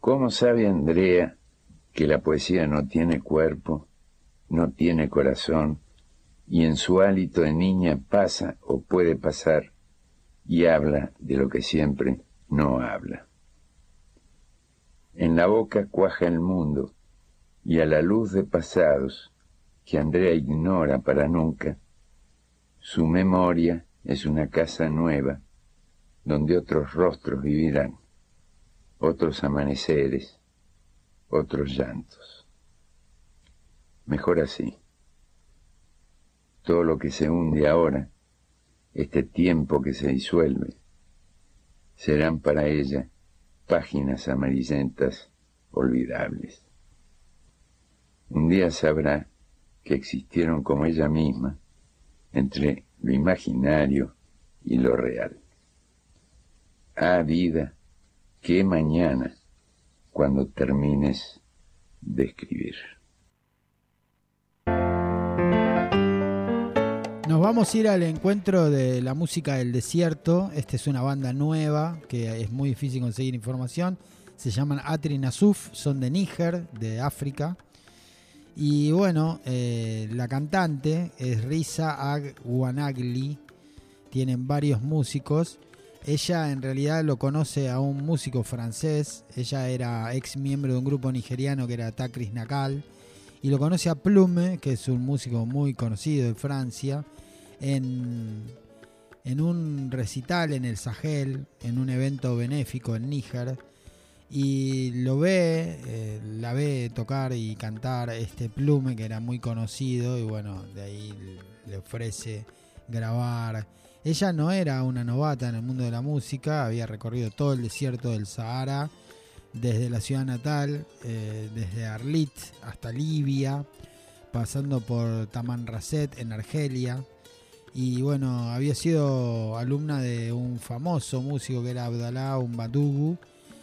¿Cómo sabe Andrea que la poesía no tiene cuerpo, no tiene corazón, y en su hálito de niña pasa o puede pasar y habla de lo que siempre no habla? En la boca cuaja el mundo, y a la luz de pasados que Andrea ignora para nunca, su memoria es una casa nueva donde otros rostros vivirán, otros amaneceres, otros llantos. Mejor así. Todo lo que se hunde ahora, este tiempo que se disuelve, serán para ella páginas amarillentas olvidables. Un día sabrá que existieron como ella misma entre lo imaginario y lo real. Ah, vida, qué mañana cuando termines de escribir. Nos vamos a ir al encuentro de la música del desierto. Esta es una banda nueva que es muy difícil conseguir información. Se llaman Atri Nasuf, son de Níger, de África. Y bueno, eh, la cantante es Risa Agwanagli. Tienen varios músicos. Ella en realidad lo conoce a un músico francés. Ella era ex miembro de un grupo nigeriano que era Takris Nakal. Y lo conoce a Plume, que es un músico muy conocido de Francia, en, en un recital en el Sahel, en un evento benéfico en Níger. Y lo ve, eh, la ve tocar y cantar este Plume, que era muy conocido, y bueno, de ahí le ofrece grabar. Ella no era una novata en el mundo de la música, había recorrido todo el desierto del Sahara, desde la ciudad natal, eh, desde Arlit hasta Libia, pasando por Tamanrasset en Argelia. Y bueno, había sido alumna de un famoso músico que era Abdallah Umbadugu.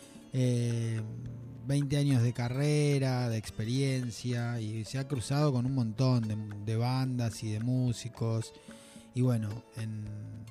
Eh, veinte años de carrera, de experiencia, y se ha cruzado con un montón de, de bandas y de músicos. Y bueno, en,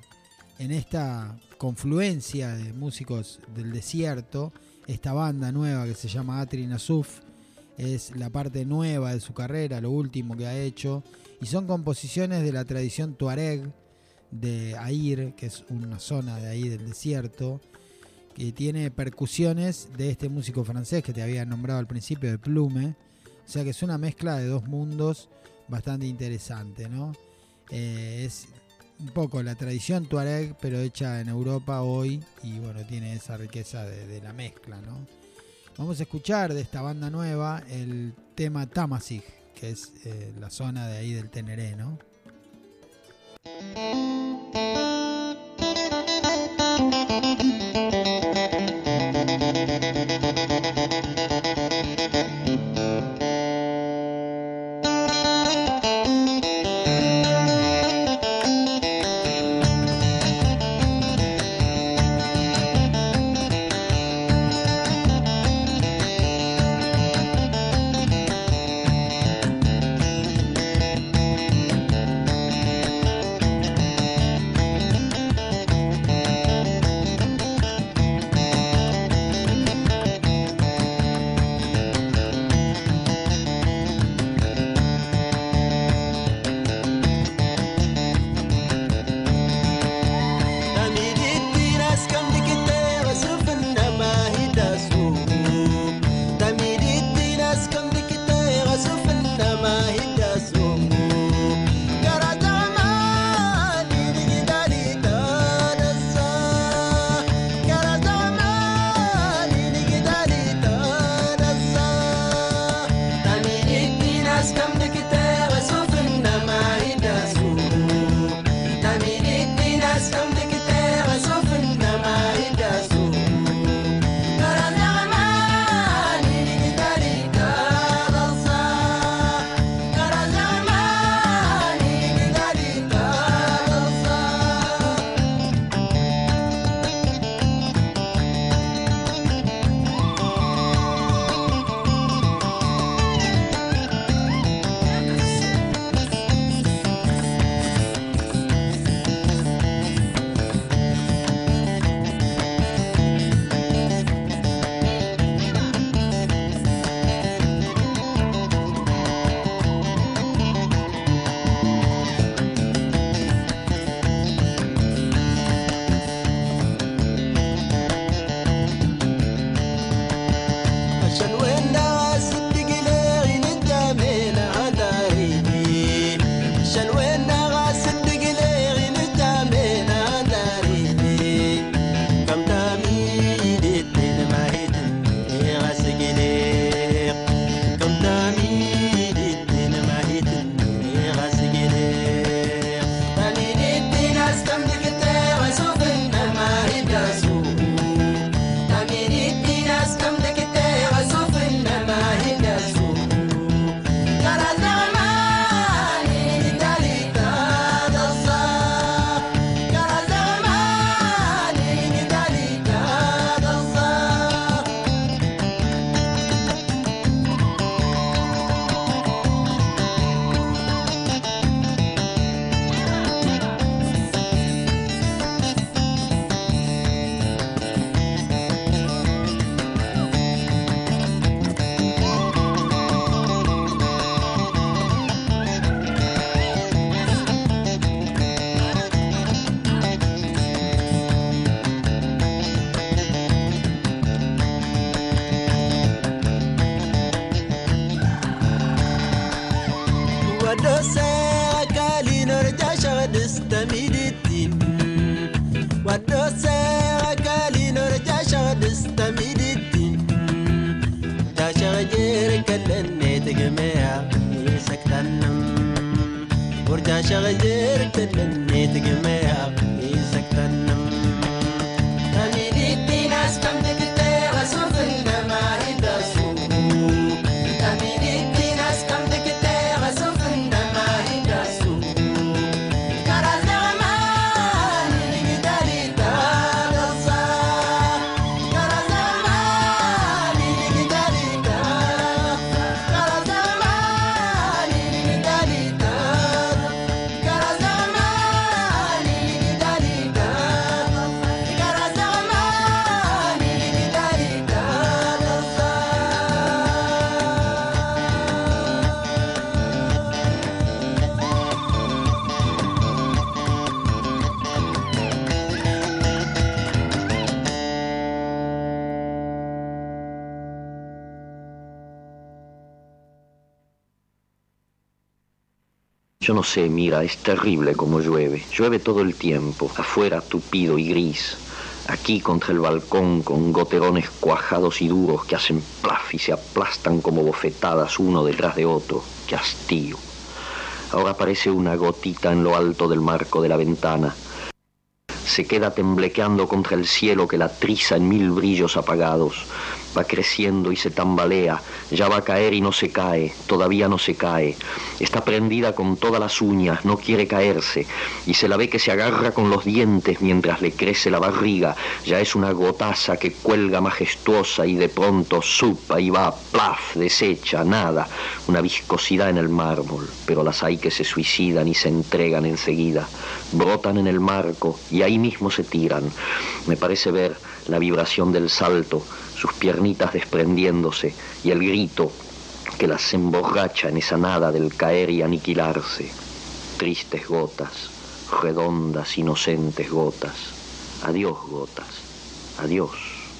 en esta confluencia de músicos del desierto, esta banda nueva que se llama Atri Nasuf es la parte nueva de su carrera, lo último que ha hecho, y son composiciones de la tradición tuareg de Air, que es una zona de ahí del desierto, que tiene percusiones de este músico francés que te había nombrado al principio, de Plume. O sea que es una mezcla de dos mundos bastante interesante, ¿no? Eh, es un poco la tradición tuareg, pero hecha en Europa hoy, y bueno, tiene esa riqueza de, de la mezcla, ¿no? Vamos a escuchar de esta banda nueva el tema Tamasig, que es eh, la zona de ahí del Teneré, ¿no? Thank you. Yo no sé, mira, es terrible como llueve. Llueve todo el tiempo, afuera tupido y gris. Aquí contra el balcón con goterones cuajados y duros que hacen plaf y se aplastan como bofetadas uno detrás de otro. ¡Qué hastío! Ahora aparece una gotita en lo alto del marco de la ventana. Se queda temblequeando contra el cielo que la triza en mil brillos apagados. Va creciendo y se tambalea, ya va a caer y no se cae, todavía no se cae. Está prendida con todas las uñas, no quiere caerse, y se la ve que se agarra con los dientes mientras le crece la barriga. Ya es una gotaza que cuelga majestuosa y de pronto supa y va, plaf, deshecha, nada. Una viscosidad en el mármol, pero las hay que se suicidan y se entregan enseguida. Brotan en el marco y ahí mismo se tiran. Me parece ver la vibración del salto, sus piernitas desprendiéndose y el grito que las emborracha en esa nada del caer y aniquilarse. Tristes gotas, redondas, inocentes gotas. Adiós, gotas. Adiós.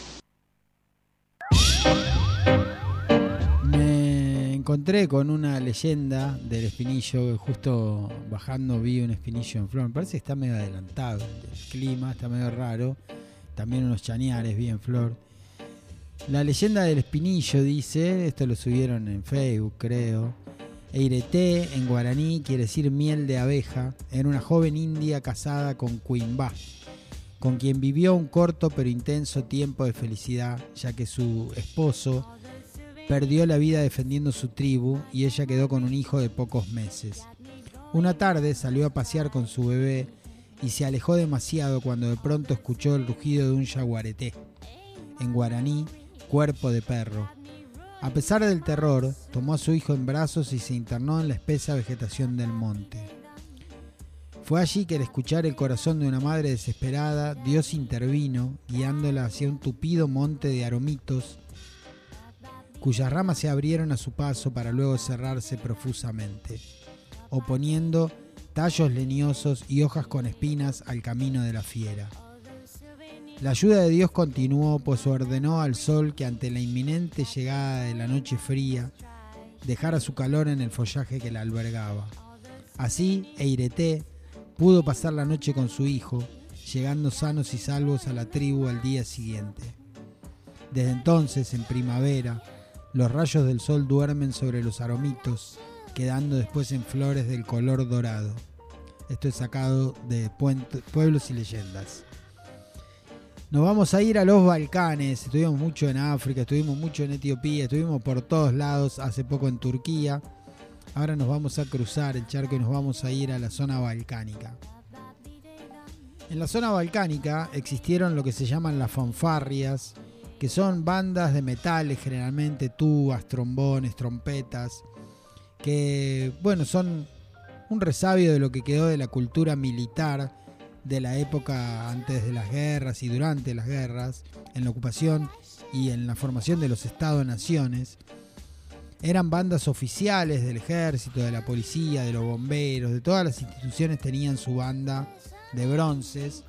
Me encontré con una leyenda del Espinillo, justo bajando vi un Espinillo en flor. Me parece que está medio adelantado el clima, está medio raro. También unos chañares vi en flor. La leyenda del Espinillo dice, esto lo subieron en Facebook creo, Eireté en guaraní quiere decir miel de abeja, era una joven india casada con Cuimbá, con quien vivió un corto pero intenso tiempo de felicidad, ya que su esposo perdió la vida defendiendo su tribu y ella quedó con un hijo de pocos meses. Una tarde salió a pasear con su bebé y se alejó demasiado cuando de pronto escuchó el rugido de un yaguareté, en guaraní, cuerpo de perro. A pesar del terror, tomó a su hijo en brazos y se internó en la espesa vegetación del monte. Fue allí que al escuchar el corazón de una madre desesperada, Dios intervino, guiándola hacia un tupido monte de aromitos, cuyas ramas se abrieron a su paso para luego cerrarse profusamente, oponiendo tallos leñosos y hojas con espinas al camino de la fiera. La ayuda de Dios continuó, pues ordenó al sol que ante la inminente llegada de la noche fría dejara su calor en el follaje que la albergaba. Así, Eireté pudo pasar la noche con su hijo, llegando sanos y salvos a la tribu al día siguiente. Desde entonces, en primavera, los rayos del sol duermen sobre los aromitos, quedando después en flores del color dorado. Esto es sacado de Pueblos y Leyendas. Nos vamos a ir a los Balcanes. Estuvimos mucho en África, estuvimos mucho en Etiopía, estuvimos por todos lados, hace poco en Turquía. Ahora nos vamos a cruzar el charco y nos vamos a ir a la zona balcánica. En la zona balcánica existieron lo que se llaman las fanfarrias, que son bandas de metales, generalmente tubas, trombones, trompetas, que bueno, son un resabio de lo que quedó de la cultura militar de la época antes de las guerras y durante las guerras, en la ocupación y en la formación de los Estados-naciones. Eran bandas oficiales del ejército, de la policía, de los bomberos, de todas las instituciones tenían su banda de bronces.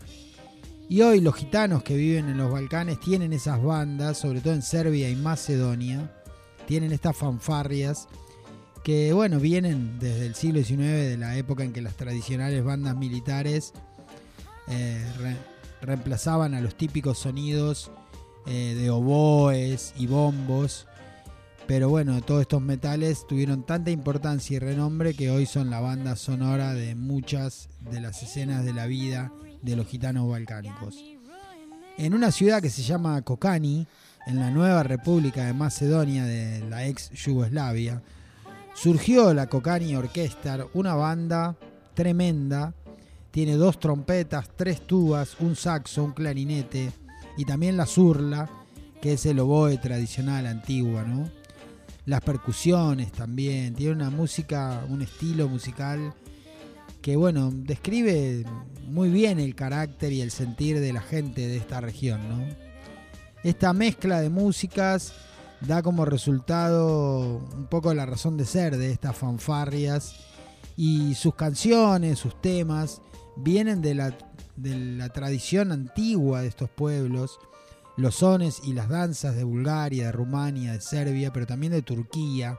Y hoy los gitanos que viven en los Balcanes tienen esas bandas, sobre todo en Serbia y Macedonia, tienen estas fanfarrias que bueno, vienen desde el siglo diecinueve, de la época en que las tradicionales bandas militares eh, re, reemplazaban a los típicos sonidos eh, de oboes y bombos. Pero bueno, todos estos metales tuvieron tanta importancia y renombre que hoy son la banda sonora de muchas de las escenas de la vida de los gitanos balcánicos. En una ciudad que se llama Kokani, en la nueva República de Macedonia de la ex Yugoslavia, surgió la Kokani Orchestra, una banda tremenda. Tiene dos trompetas, tres tubas, un saxo, un clarinete y también la zurla, que es el oboe tradicional antiguo, ¿no? Las percusiones también. Tiene una música, un estilo musical que, bueno, describe muy bien el carácter y el sentir de la gente de esta región, ¿no? Esta mezcla de músicas da como resultado un poco la razón de ser de estas fanfarrias, y sus canciones, sus temas vienen de la, de la tradición antigua de estos pueblos, los sones y las danzas de Bulgaria, de Rumania, de Serbia, pero también de Turquía.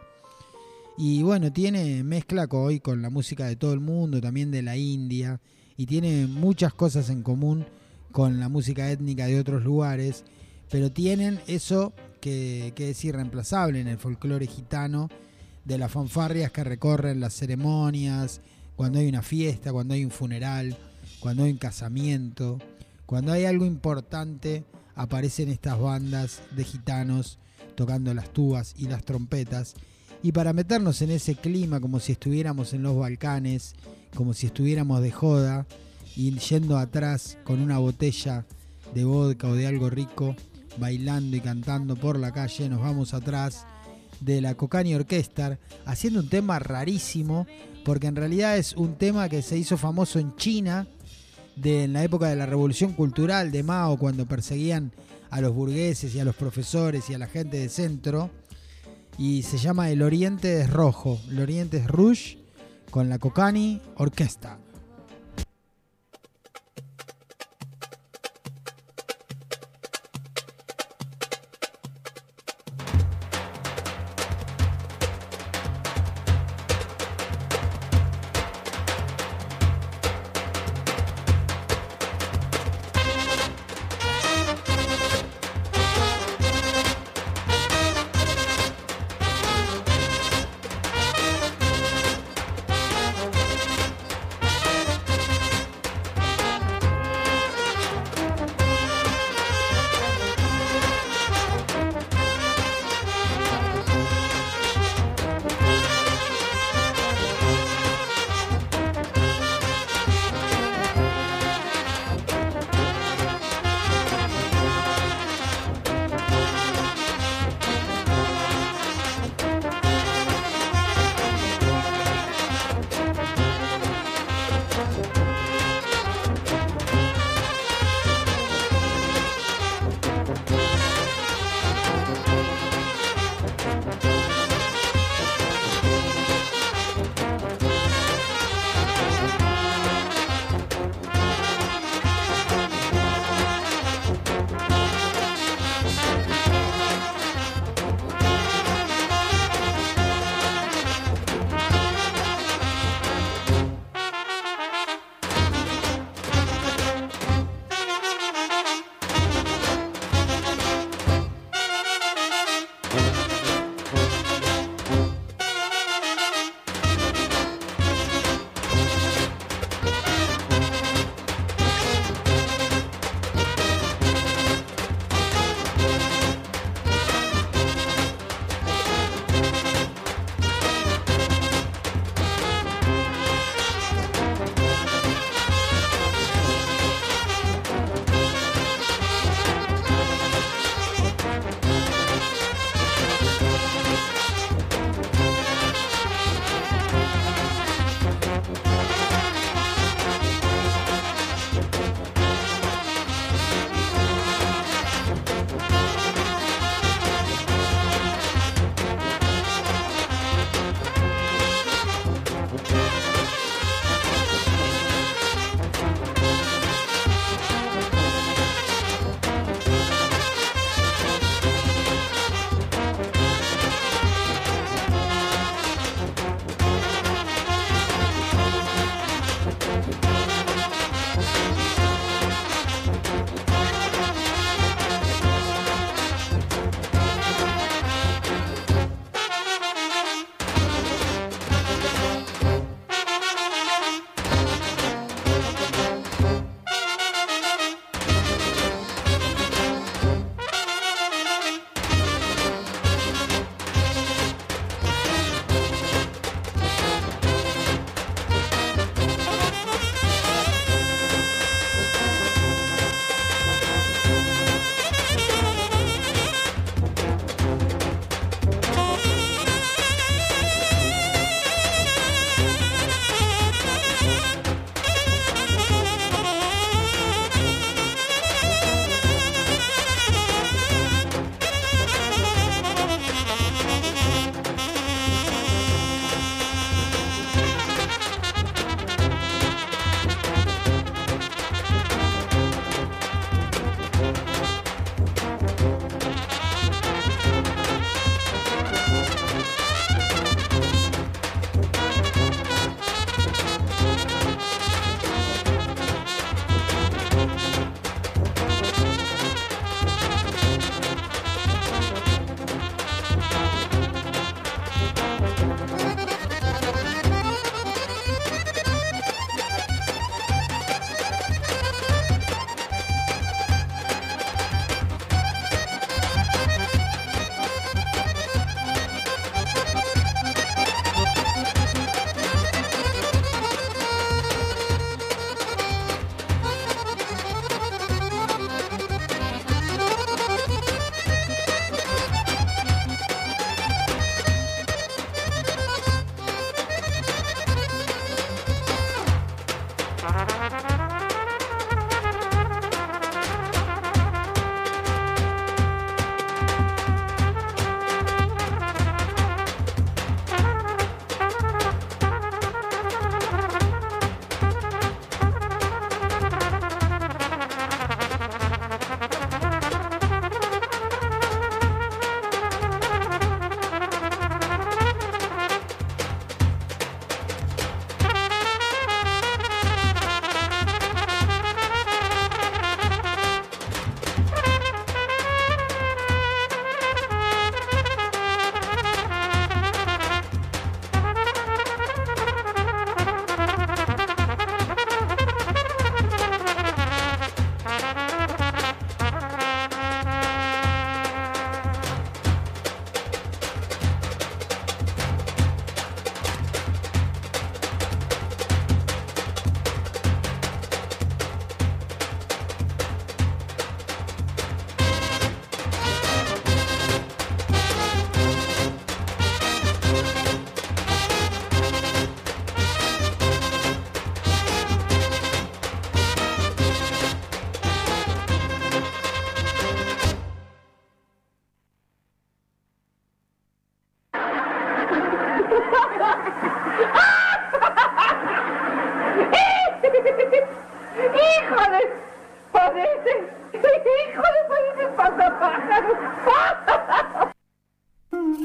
Y bueno, tiene mezcla hoy con la música de todo el mundo, también de la India, y tiene muchas cosas en común con la música étnica de otros lugares, pero tienen eso que, que es irreemplazable en el folclore gitano, de las fanfarrias que recorren las ceremonias, cuando hay una fiesta, cuando hay un funeral, cuando hay un casamiento, cuando hay algo importante, aparecen estas bandas de gitanos tocando las tubas y las trompetas. Y para meternos en ese clima, como si estuviéramos en los Balcanes, como si estuviéramos de joda y yendo atrás con una botella de vodka o de algo rico, bailando y cantando por la calle, nos vamos atrás de la Kokani Orchestra, haciendo un tema rarísimo, porque en realidad es un tema que se hizo famoso en China de, en la época de la Revolución Cultural de Mao, cuando perseguían a los burgueses y a los profesores y a la gente de centro, y se llama El Oriente es Rojo, El Oriente es Rouge, con la Kokani Orchestra.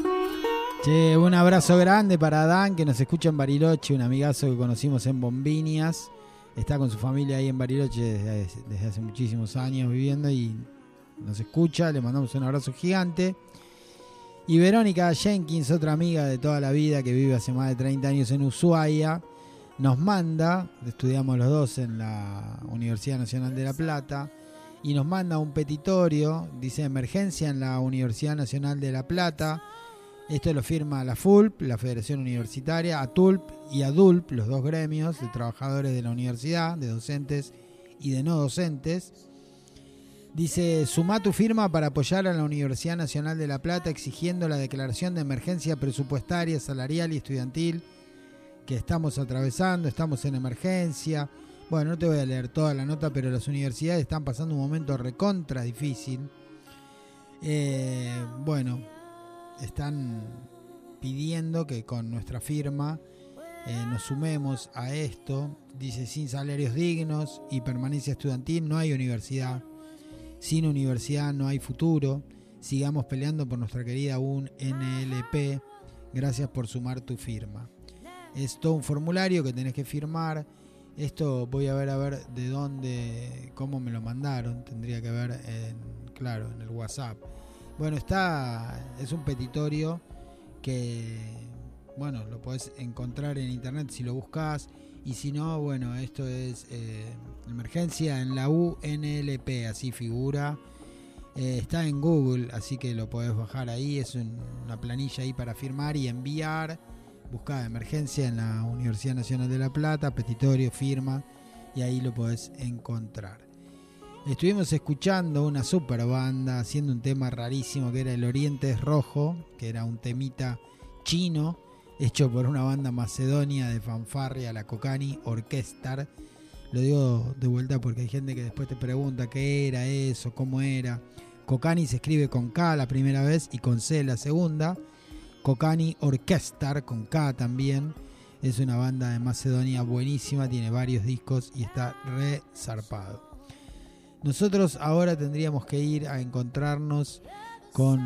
Che, un abrazo grande para Dan, que nos escucha en Bariloche, un amigazo que conocimos en Bombiñas. Está con su familia ahí en Bariloche desde, desde hace muchísimos años viviendo y nos escucha. Le mandamos un abrazo gigante. Y Verónica Jenkins, otra amiga de toda la vida que vive hace más de treinta años en Ushuaia, nos manda, estudiamos los dos en la Universidad Nacional de La Plata, y nos manda un petitorio, dice emergencia en la Universidad Nacional de La Plata. Esto lo firma la F U L P, la Federación Universitaria, A T U L P y A D U L P, los dos gremios de trabajadores de la universidad, de docentes y de no docentes. Dice, sumá tu firma para apoyar a la Universidad Nacional de La Plata exigiendo la declaración de emergencia presupuestaria, salarial y estudiantil que estamos atravesando, estamos en emergencia. Bueno, no te voy a leer toda la nota, pero las universidades están pasando un momento recontra difícil. Eh, bueno, están pidiendo que con nuestra firma eh, nos sumemos a esto. Dice, sin salarios dignos y permanencia estudiantil no hay universidad. Sin universidad no hay futuro. Sigamos peleando por nuestra querida U N L P. Gracias por sumar tu firma. Es todo un formulario que tenés que firmar. Esto voy a ver a ver de dónde, cómo me lo mandaron. Tendría que ver, en, claro, en el WhatsApp. Bueno, está, es un petitorio que, bueno, lo podés encontrar en internet si lo buscas. Y si no, bueno, esto es eh, emergencia en la U N L P, así figura. Eh, está en Google, así que lo podés bajar ahí. Es un, una planilla ahí para firmar y enviar. Buscá emergencia en la Universidad Nacional de La Plata, petitorio, firma, y ahí lo podés encontrar. Estuvimos escuchando una super banda haciendo un tema rarísimo que era El Oriente es Rojo, que era un temita chino hecho por una banda macedonia de fanfarria, la Kokani Orchestra. Lo digo de vuelta porque hay gente que después te pregunta qué era eso, cómo era. Kokani se escribe con K la primera vez y con C la segunda. Kokani Orchestra con K también. Es una banda de Macedonia buenísima, tiene varios discos y está re zarpado. Nosotros ahora tendríamos que ir a encontrarnos con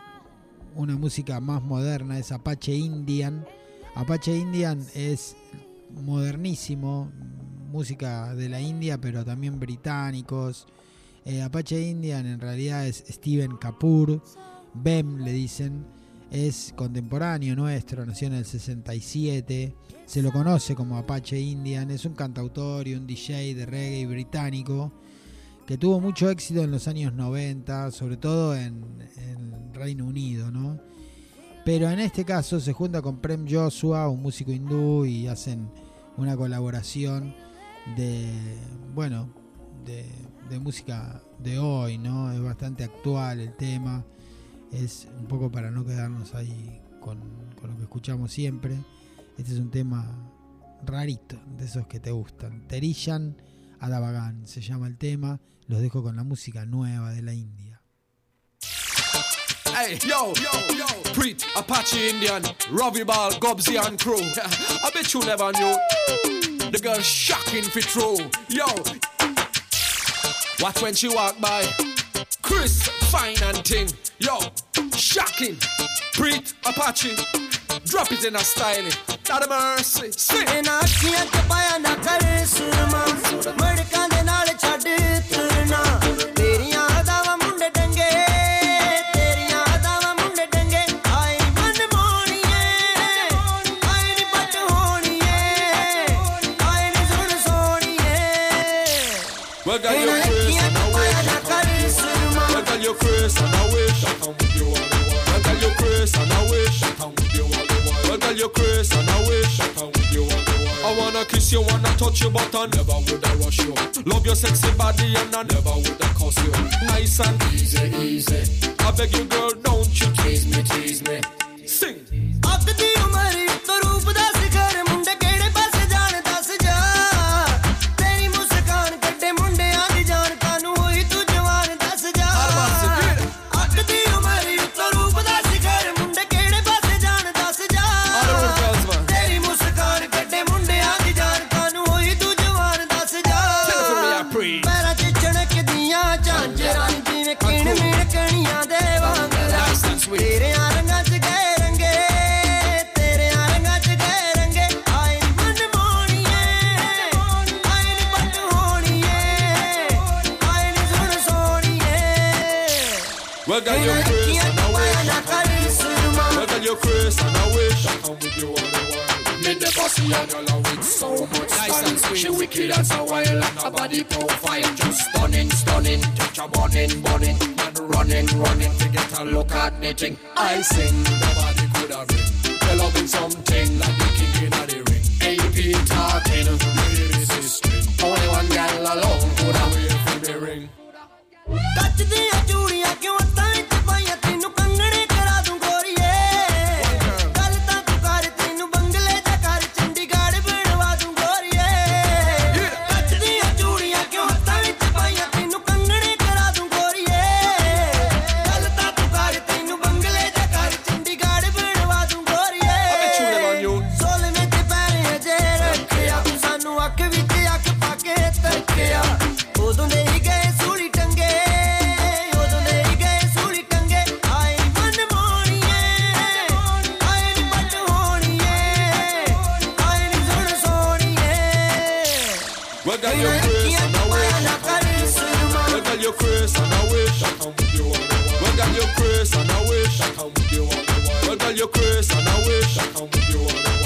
una música más moderna, es Apache Indian. Apache Indian es modernísimo, música de la India, pero también británicos. Eh, Apache Indian en realidad es Steven Kapoor, B E M le dicen, es contemporáneo nuestro, nació en el sesenta y siete, se lo conoce como Apache Indian, es un cantautor y un D J de reggae británico que tuvo mucho éxito en los años noventa, sobre todo en, en Reino Unido, ¿no? Pero en este caso se junta con Prem Joshua, un músico hindú, y hacen una colaboración de, bueno, de, de música de hoy, ¿no? Es bastante actual el tema, es un poco para no quedarnos ahí con, con lo que escuchamos siempre. Este es un tema rarito, de esos que te gustan. Terishan Adavagan se llama el tema. Los dejo con la música nueva de la India. Hey, yo, yo, yo, Preet, Apache Indian, Robbie Ball, Gobsy and crew. I bet you never knew. The girl shocking for true. Yo, watch when she walk by. Chris, fine and ting. Yo, shocking. Preet, Apache, drop it in a style. Not a mercy. Sing. Well, girl, you're crazy and I wish. Well, girl, you're crazy and I wish I come with you all the while. Well, girl, you're crazy and I wish I come with you all the while. Well, girl, you're crazy and I wish I come with you all the while. I wanna kiss you, wanna touch you, but I never would I rush you. Love your sexy body and I never would I cuss you. Nice and easy, easy. I beg you, girl, don't you tease me, tease me. Sing. Tੇਰੇ ਰੰਗਾਂ ਚ ਗਹਿਰਾ you crazy and I wish I come with you all the while. Me never see a girl with so much style. She wicked as a wild and her body profile just stunning, stunning. Touch a burning, burning, and running, running to get a look at the thing. I sing, nobody could have ring. You're loving something like the king in the ring. A P talking, ladies is string. Only one girl alone could have wait for the ring. ਕੱਚ ਦੀਆਂ ਚੂੜੀਆਂ ਕਿਉਂ ਹੱਥਾਂ ਵਿੱਚ ਪਾਈਆਂ ਤੈਨੂੰ ਕੰਗਣੇ ਕਰਾ ਦੂੰ ਗੋਰੀਏ ਗੱਲ ਤਾਂ ਤੂੰ ਕਰ ਤੈਨੂੰ ਬੰਗਲੇ ਜਾ ਕਰ ਚੰਡੀਗੜ੍ਹ ਬਣਵਾ ਦੂੰ ਗੋਰੀਏ ਕੱਚ ਦੀਆਂ ਚੂੜੀਆਂ ਕਿਉਂ ਹੱਥਾਂ ਵਿੱਚ ਪਾਈਆਂ ਤੈਨੂੰ ਕੰਗਣੇ ਕਰਾ ਦੂੰ ਗੋਰੀਏ ਗੱਲ ਤਾਂ ਤੂੰ ਕਰ ਤੈਨੂੰ ਬੰਗਲੇ ਜਾ ਕਰ ਚੰਡੀਗੜ੍ਹ ਬਣਵਾ ਦੂੰ ਗੋਰੀਏ ਸੋਲਵੇਂ ਤੇ ਪੈਰੇ ਜੇ ਰੱਖਿਆ ਤੂੰ ਸਾਨੂੰ ਅੱਖ ਵਿੱਚ ਅੱਖ ਪਾ ਕੇ ਤੱਕਿਆ ਉਦੋਂ ਦੇ ਹੀ ਗਏ ਸੂਲੀ ਟੰਗੇ ਉਦੋਂ ਦੇ ਹੀ ਗਏ ਸੂਲੀ ਟੰਗੇ ਆਈ ਮਨ ਮੋਣੀਏ ਆਈ ਨੀ ਬੱਟ ਹੋਣੀਏ ਆਈ ਨੀ ਸੁਣ ਸੋਣੀਏ Well, girl, you're crazy and I wish I come with you. Well, girl, you're crazy and I wish I come with you all the while. Well, girl, you're crazy and I wish I come with you all the while. Well, girl, you're crazy and I wish I come with you all the while.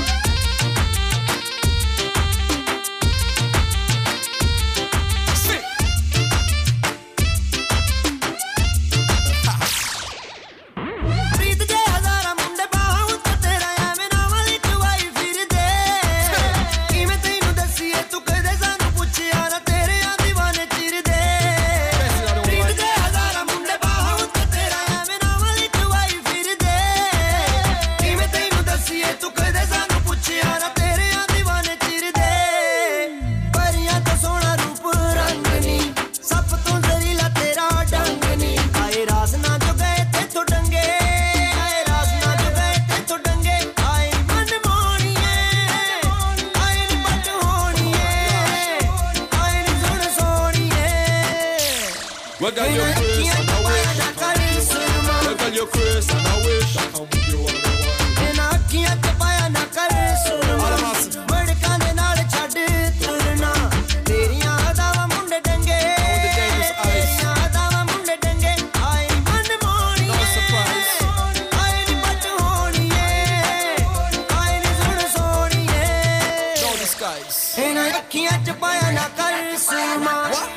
ਪ੍ਰੀਤ ਦੇ ਹਜ਼ਾਰਾਂ ਮੁੰਡੇ ਬਾਹਾਂ ਉੱਤੇ ਤੇਰਾ ਐਵੇਂ ਨਾਵਾਂ ਲਿਖਵਾਈ ਫਿਰਦੇ ਕਿਵੇਂ ਤੈਨੂੰ ਦੱਸੀਏ ਤੂੰ ਕਦੇ ਸਾਨੂੰ ਪੁੱਛਿਆ ਨਾ ਤੇਰੇ ਆ دیਵਾਨੇ ਚਿਰਦੇ ਪ੍ਰੀਤ ਦੇ ਹਜ਼ਾਰਾਂ ਮੁੰਡੇ ਬਾਹਾਂ ਉੱਤੇ ਤੇਰਾ ਐਵੇਂ ਨਾਵਾਂ ਲਿਖਵਾਈ ਫਿਰਦੇ ਕਿਵੇਂ ਤੈਨੂੰ ਦੱਸੀਏ ਤੂੰ ਕਦੇ ਸਾਨੂੰ ਪੁੱਛਿਆ ਨਾ ਤੇਰੇ ਆ دیਵਾਨੇ ਚਿਰਦੇ ਪਰੀਆਂ ਤੋਂ ਸੋਹਣਾ ਰੂਪ ਰੰਗ ਨੀ ਸੱਪ ਤੋਂ ਜ਼ਰੀਲਾ ਤੇਰਾ ਡੰਗ ਨੀ ਆਏ ਰਾਸ ਨਾ ਜੋ ਗਏ ਤੇਥੋਂ ਡੰਗੇ ਆਏ ਰਾਸ ਨਾ ਜੋ ਗਏ ਤੇਥੋਂ ਡੰਗੇ ਆਈ ਮਨ ਮੋਣੀਏ ਆਈ ਨੀ ਬੱਟ ਹੋਣੀਏ ਆਈ ਨੀ ਸੁਣ ਸੋਣੀਏ Well, girl, you're crazy and I wish I come with you. Well, girl, you're crazy and I wish I come with you all the while. ਇਹਨਾਂ ਅੱਖੀਆਂ ਚ ਪਾਇਆ ਨਾ ਕਰ ਸੁਰਮਾ ਵੜਕਾਂ ਦੇ ਨਾਲ ਛੱਡ ਤੁਰਨਾ ਤੇਰੀਆਂ ਅਦਾਵਾਂ ਮੁੰਡੇ ਡੰਗੇ ਤੇਰੀਆਂ ਅਦਾਵਾਂ ਮੁੰਡੇ ਡੰਗੇ ਆਈ ਮਨ ਮੋਣੀਏ ਆਈ ਨੀ ਬੱਟ ਹੋਣੀਏ ਆਈ ਨੀ ਸੁਣ ਸੋਣੀਏ ਇਹਨਾਂ ਅੱਖੀਆਂ ਚ ਪਾਇਆ ਨਾ ਕਰ ਸੁਰਮਾ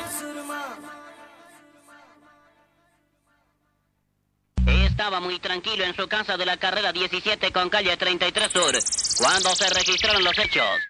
Estaba muy tranquilo en su casa de la carrera diecisiete con calle treinta y tres Sur, cuando se registraron los hechos.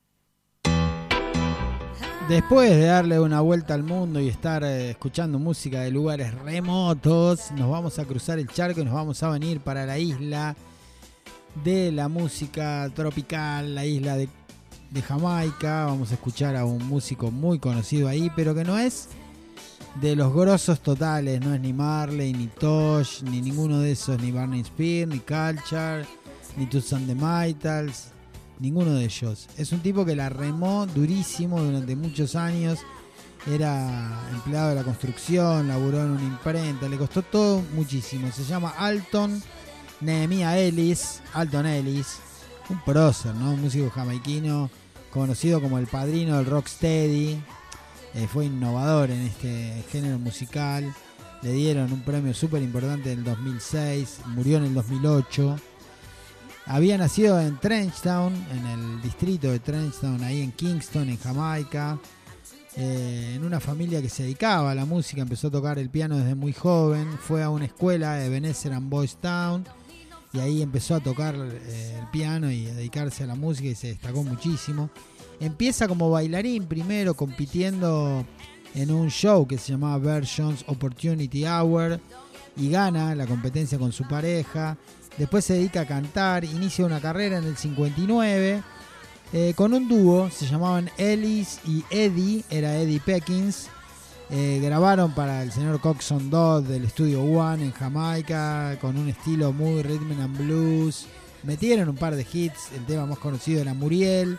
Después de darle una vuelta al mundo y estar eh, escuchando música de lugares remotos, nos vamos a cruzar el charco y nos vamos a venir para la isla de la música tropical, la isla de, de Jamaica. Vamos a escuchar a un músico muy conocido ahí, pero que no es de los grosos totales, no es ni Marley, ni Tosh, ni ninguno de esos, ni Barney Spears, ni Culture, ni Toots and the Maytals, ninguno de ellos. Es un tipo que la remó durísimo durante muchos años, era empleado de la construcción, laburó en una imprenta, le costó todo muchísimo. Se llama Alton Nehemiah Ellis, Alton Ellis, un prócer, ¿no? Un músico jamaiquino conocido como el padrino del rocksteady. Eh, fue innovador en este género musical. Le dieron un premio súper importante en el dos mil seis. Murió en el dos mil ocho. Había nacido en Trenchtown, en el distrito de Trenchtown, ahí en Kingston, en Jamaica. Eh, en una familia que se dedicaba a la música. Empezó a tocar el piano desde muy joven. Fue a una escuela de Ebenezer and Boys Town. Y ahí empezó a tocar eh, el piano y a dedicarse a la música y se destacó muchísimo. Empieza como bailarín primero, compitiendo en un show que se llamaba Versions Opportunity Hour y gana la competencia con su pareja. Después se dedica a cantar, inicia una carrera en el cincuenta y nueve eh, con un dúo, se llamaban Ellis y Eddie, era Eddie Peckins. Eh, grabaron para el señor Coxsone Dodd del estudio One en Jamaica con un estilo muy rhythm and blues. Metieron un par de hits, el tema más conocido era Muriel.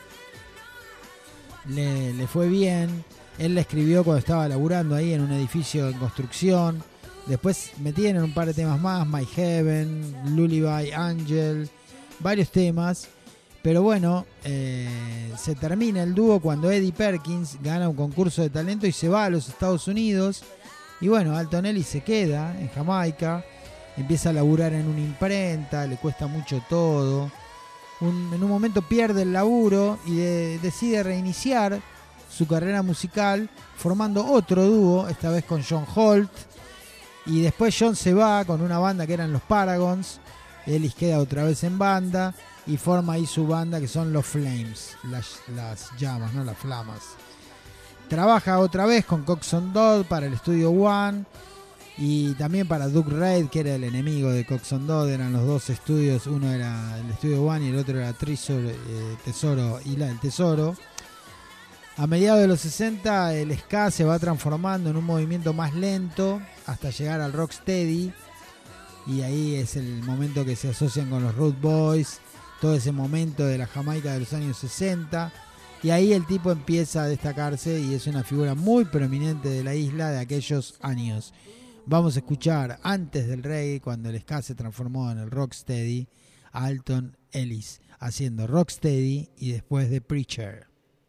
Le, le fue bien. Él la escribió cuando estaba laburando ahí en un edificio en construcción. Después metieron un par de temas más, My Heaven, Lullaby Angel, varios temas. Pero bueno, eh, se termina el dúo cuando Eddie Perkins gana un concurso de talento y se va a los Estados Unidos. Y bueno, Alton Ellis se queda en Jamaica. empieza a laburar en una imprenta, le cuesta mucho todo. Un, en un momento pierde el laburo y de, decide reiniciar su carrera musical formando otro dúo, esta vez con John Holt. Y después John se va con una banda que eran los Paragons. Ellis queda otra vez en banda y forma ahí su banda que son los Flames, las, las llamas, ¿no? Las flamas. Trabaja otra vez con Coxsone Dodd para el estudio One y también para Duke Reid, que era el enemigo de Coxsone Dodd. Eran los dos estudios, uno era el estudio One y el otro era Tresor, eh, Tesoro y la, el Tesoro. A mediados de los sesenta el ska se va transformando en un movimiento más lento hasta llegar al rocksteady, y ahí es el momento que se asocian con los Road Boys, todo ese momento de la Jamaica de los años sesenta, y ahí el tipo empieza a destacarse y es una figura muy prominente de la isla de aquellos años. Vamos a escuchar antes del reggae, cuando el ska se transformó en el rocksteady, a Alton Ellis haciendo rocksteady y después de Preacher.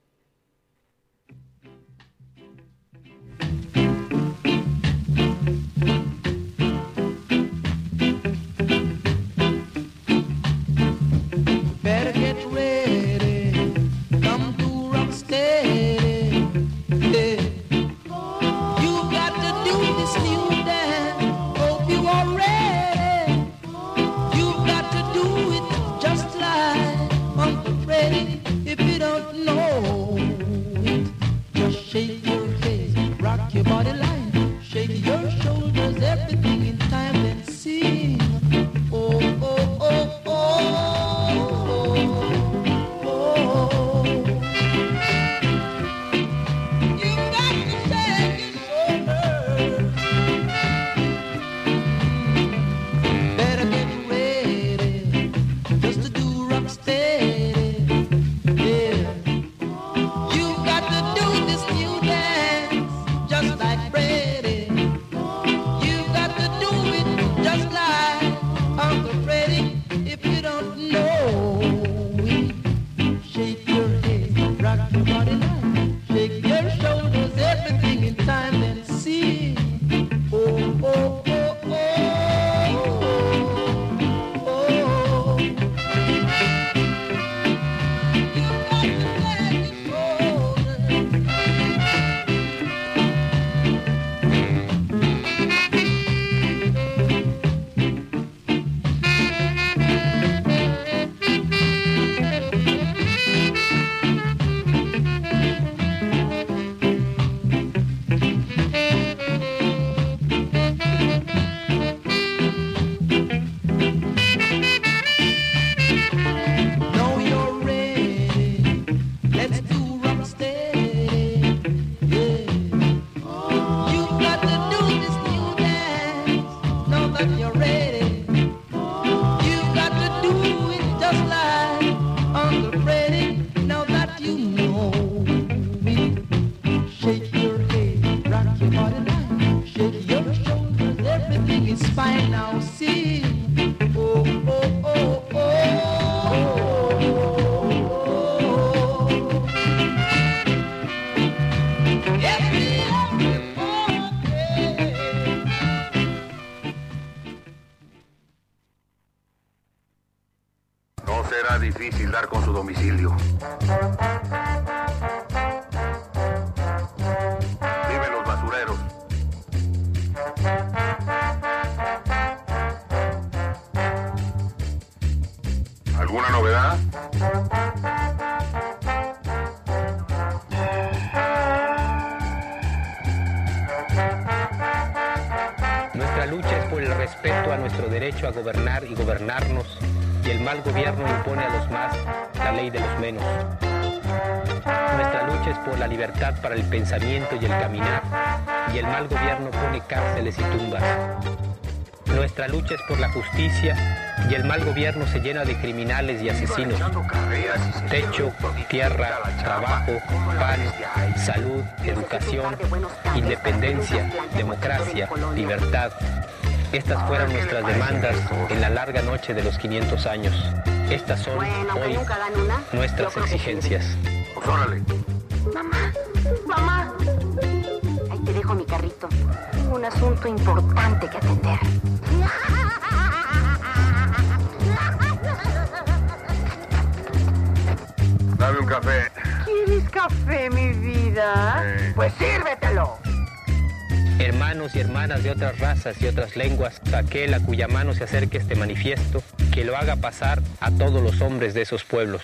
Better get ready, come to rock steady. Yeah. You got to do this new dance, hope you are ready. You got to do it just like Uncle Freddie. If you don't know it, just shake your head, rock your body line, shake your shoulders, everything in time, then sing. Oh, oh, oh, oh. Difícil dar con su domicilio. Viven los basureros. ¿Alguna novedad? Nuestra lucha es por el respeto a nuestro derecho a gobernar y gobernarnos. Y el mal gobierno impone a los más la ley de los menos. Nuestra lucha es por la libertad para el pensamiento y el caminar, y el mal gobierno pone cárceles y tumbas. Nuestra lucha es por la justicia, y el mal gobierno se llena de criminales y asesinos. Techo, tierra, trabajo, pan, salud, educación, independencia, democracia, libertad. Estas fueron nuestras demandas en la larga noche de los quinientos años. Estas son hoy nuestras exigencias. Pues órale. Mamá, mamá. Ahí te dejo mi carrito. tengo un asunto importante que atender. Dame un café. ¿Quieres café, mi vida? Sí. Pues sírvetelo. Hermanos y hermanas de otras razas y otras lenguas, aquel a cuya mano se acerque este manifiesto, que lo haga pasar a todos los hombres de esos pueblos.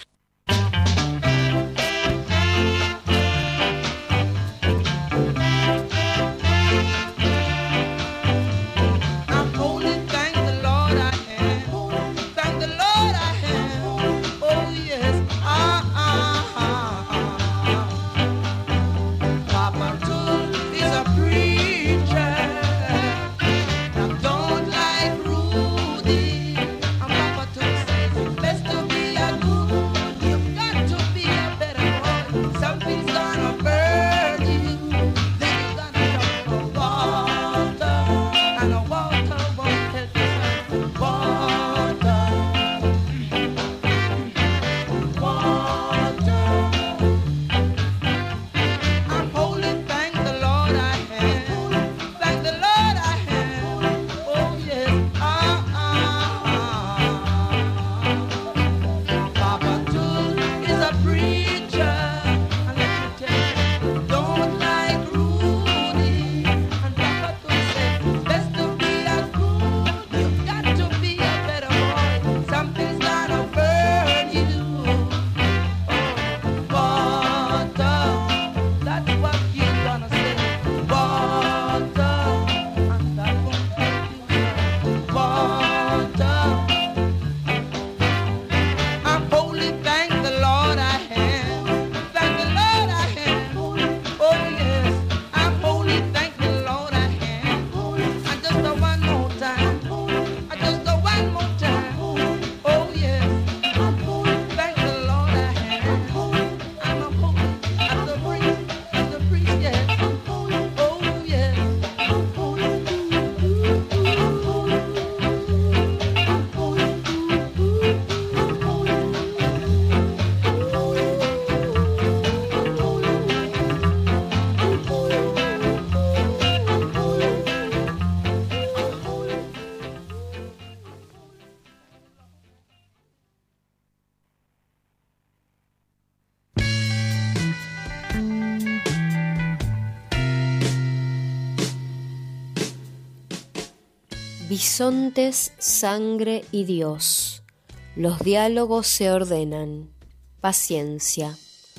Bisontes, sangre y Dios. Los diálogos se ordenan. Paciencia.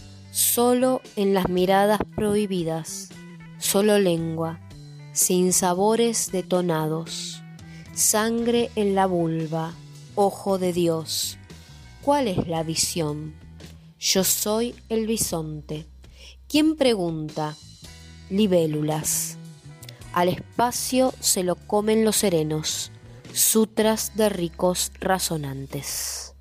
Solo en las miradas prohibidas. Solo lengua. Sin sabores detonados. Sangre en la vulva. Ojo de Dios. ¿Cuál es la visión? Yo soy el bisonte. ¿Quién pregunta? Libélulas. Al espacio se lo comen los serenos, sutras de ricos razonantes.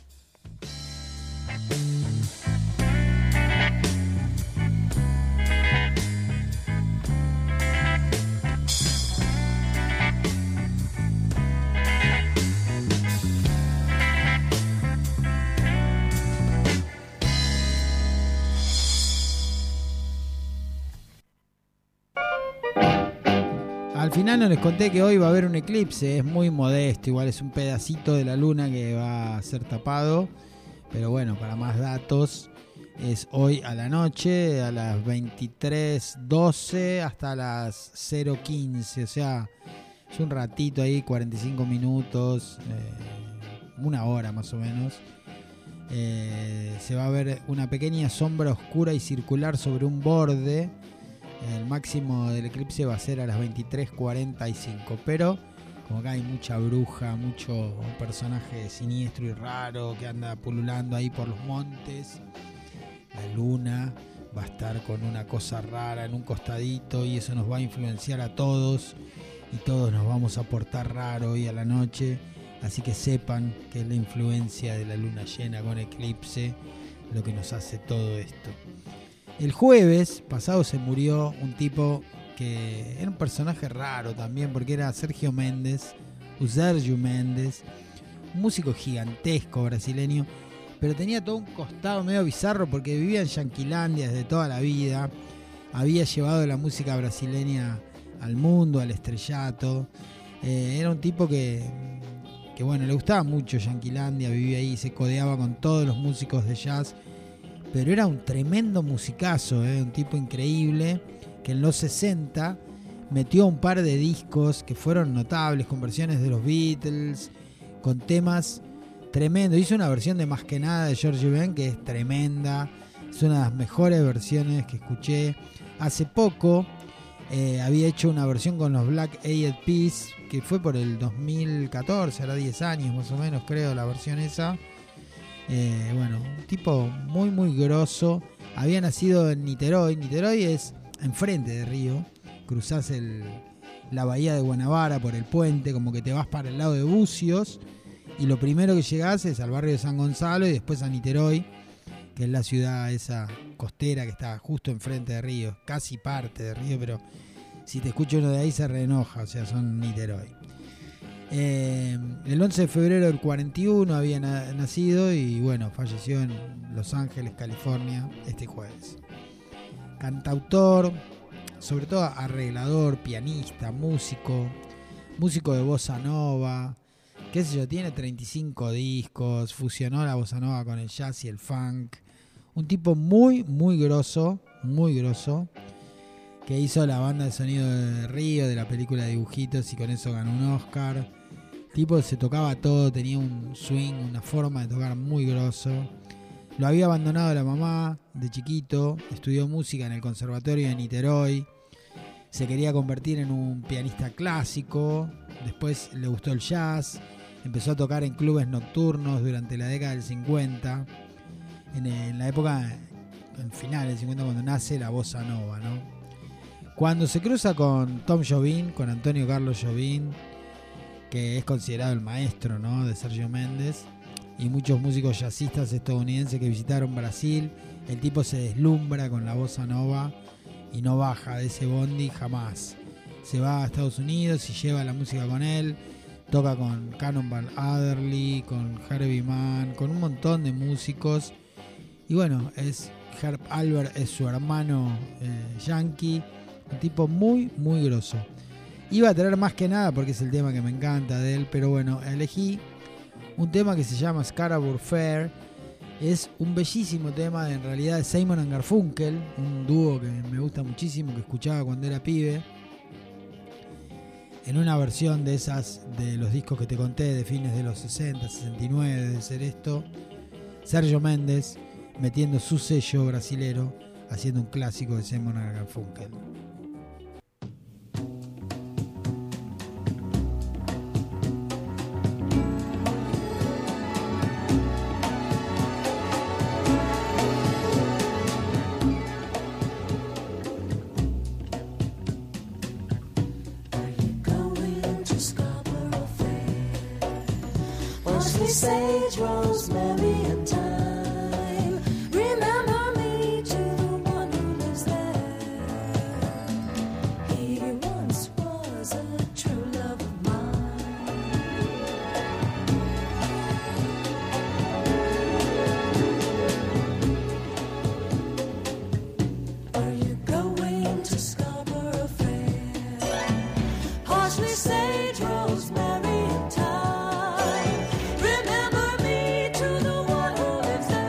Al final no les conté que hoy va a haber un eclipse, es muy modesto, igual es un pedacito de la luna que va a ser tapado, pero bueno, para más datos es hoy a la noche, a las veintitrés doce hasta las cero quince, o sea, es un ratito ahí, cuarenta y cinco minutos, eh, una hora más o menos. Eh, se va a ver una pequeña sombra oscura y circular sobre un borde. El máximo del eclipse va a ser a las veintitrés cuarenta y cinco, pero como acá hay mucha bruja, mucho personaje siniestro y raro que anda pululando ahí por los montes, la luna va a estar con una cosa rara en un costadito y eso nos va a influenciar a todos y todos nos vamos a portar raro hoy a la noche, así que sepan que es la influencia de la luna llena con eclipse lo que nos hace todo esto. El jueves pasado se murió un tipo que era un personaje raro también, porque era Sergio Méndez, o Sergio Méndez, un músico gigantesco brasileño, pero tenía todo un costado medio bizarro porque vivía en Yanquilandia desde toda la vida, había llevado la música brasileña al mundo, al estrellato. Eh, era un tipo que, que, bueno, le gustaba mucho Yanquilandia, vivía ahí, se codeaba con todos los músicos de jazz, pero era un tremendo musicazo, eh, un tipo increíble, que en los sesenta metió un par de discos que fueron notables, con versiones de los Beatles, con temas tremendos. Hizo una versión de Más que nada de George Ben que es tremenda, es una de las mejores versiones que escuché. Hace poco eh, había hecho una versión con los Black Eyed Peas, que fue por el dos mil catorce, ahora diez años más o menos creo la versión esa. Eh, bueno, un tipo muy muy grosso. Había nacido en Niterói. Niterói es enfrente de Río. Cruzás el, la bahía de Guanabara por el puente, como que te vas para el lado de Bucios, y lo primero que llegás es al barrio de San Gonzalo y después a Niterói, que es la ciudad esa costera que está justo enfrente de Río, casi parte de Río, pero si te escucha uno de ahí se reenoja, o sea, son Niterói. Eh, el once de febrero del cuarenta y uno había na- nacido y bueno, falleció en Los Ángeles, California, este jueves. Cantautor, sobre todo arreglador, pianista, músico, músico de bossa nova, qué sé yo, tiene treinta y cinco discos, fusionó la bossa nova con el jazz y el funk. Un tipo muy, muy grosso, muy grosso, que hizo la banda de sonido de Río, de la película de dibujitos, y con eso ganó un Oscar. El tipo se tocaba todo, tenía un swing, una forma de tocar muy grosso. Lo había abandonado la mamá de chiquito, estudió música en el conservatorio de Niterói, se quería convertir en un pianista clásico, después le gustó el jazz, empezó a tocar en clubes nocturnos durante la década del cincuenta, en, en la época, en finales del cincuenta, cuando nace la bossa nova, ¿no? Cuando se cruza con Tom Jobim, con Antonio Carlos Jobim, que es considerado el maestro, ¿no?, de Sergio Méndez, y muchos músicos jazzistas estadounidenses que visitaron Brasil, el tipo se deslumbra con la bossa nova y no baja de ese bondi jamás. Se va a Estados Unidos y lleva la música con él, toca con Cannonball Adderley, con Herbie Mann, con un montón de músicos. Y bueno, es Herb Alpert, es su hermano eh, yankee, un tipo muy, muy grosso. Iba a traer Más que nada porque es el tema que me encanta de él, pero bueno, elegí un tema que se llama Scarborough Fair. Es un bellísimo tema, en realidad, de Simon and Garfunkel, un dúo que me gusta muchísimo, que escuchaba cuando era pibe, en una versión de esas de los discos que te conté, de fines de los sesenta, sesenta y nueve, debe ser esto. Sergio Méndez metiendo su sello brasilero, haciendo un clásico de Simon and Garfunkel. Sage, rosemary, and thyme. Remember me to the one who lives there. He once was a true love of mine. Are you going to Scarborough Fair? Parsley, sage, rosemary, and thyme. Remember me to the one who lives there.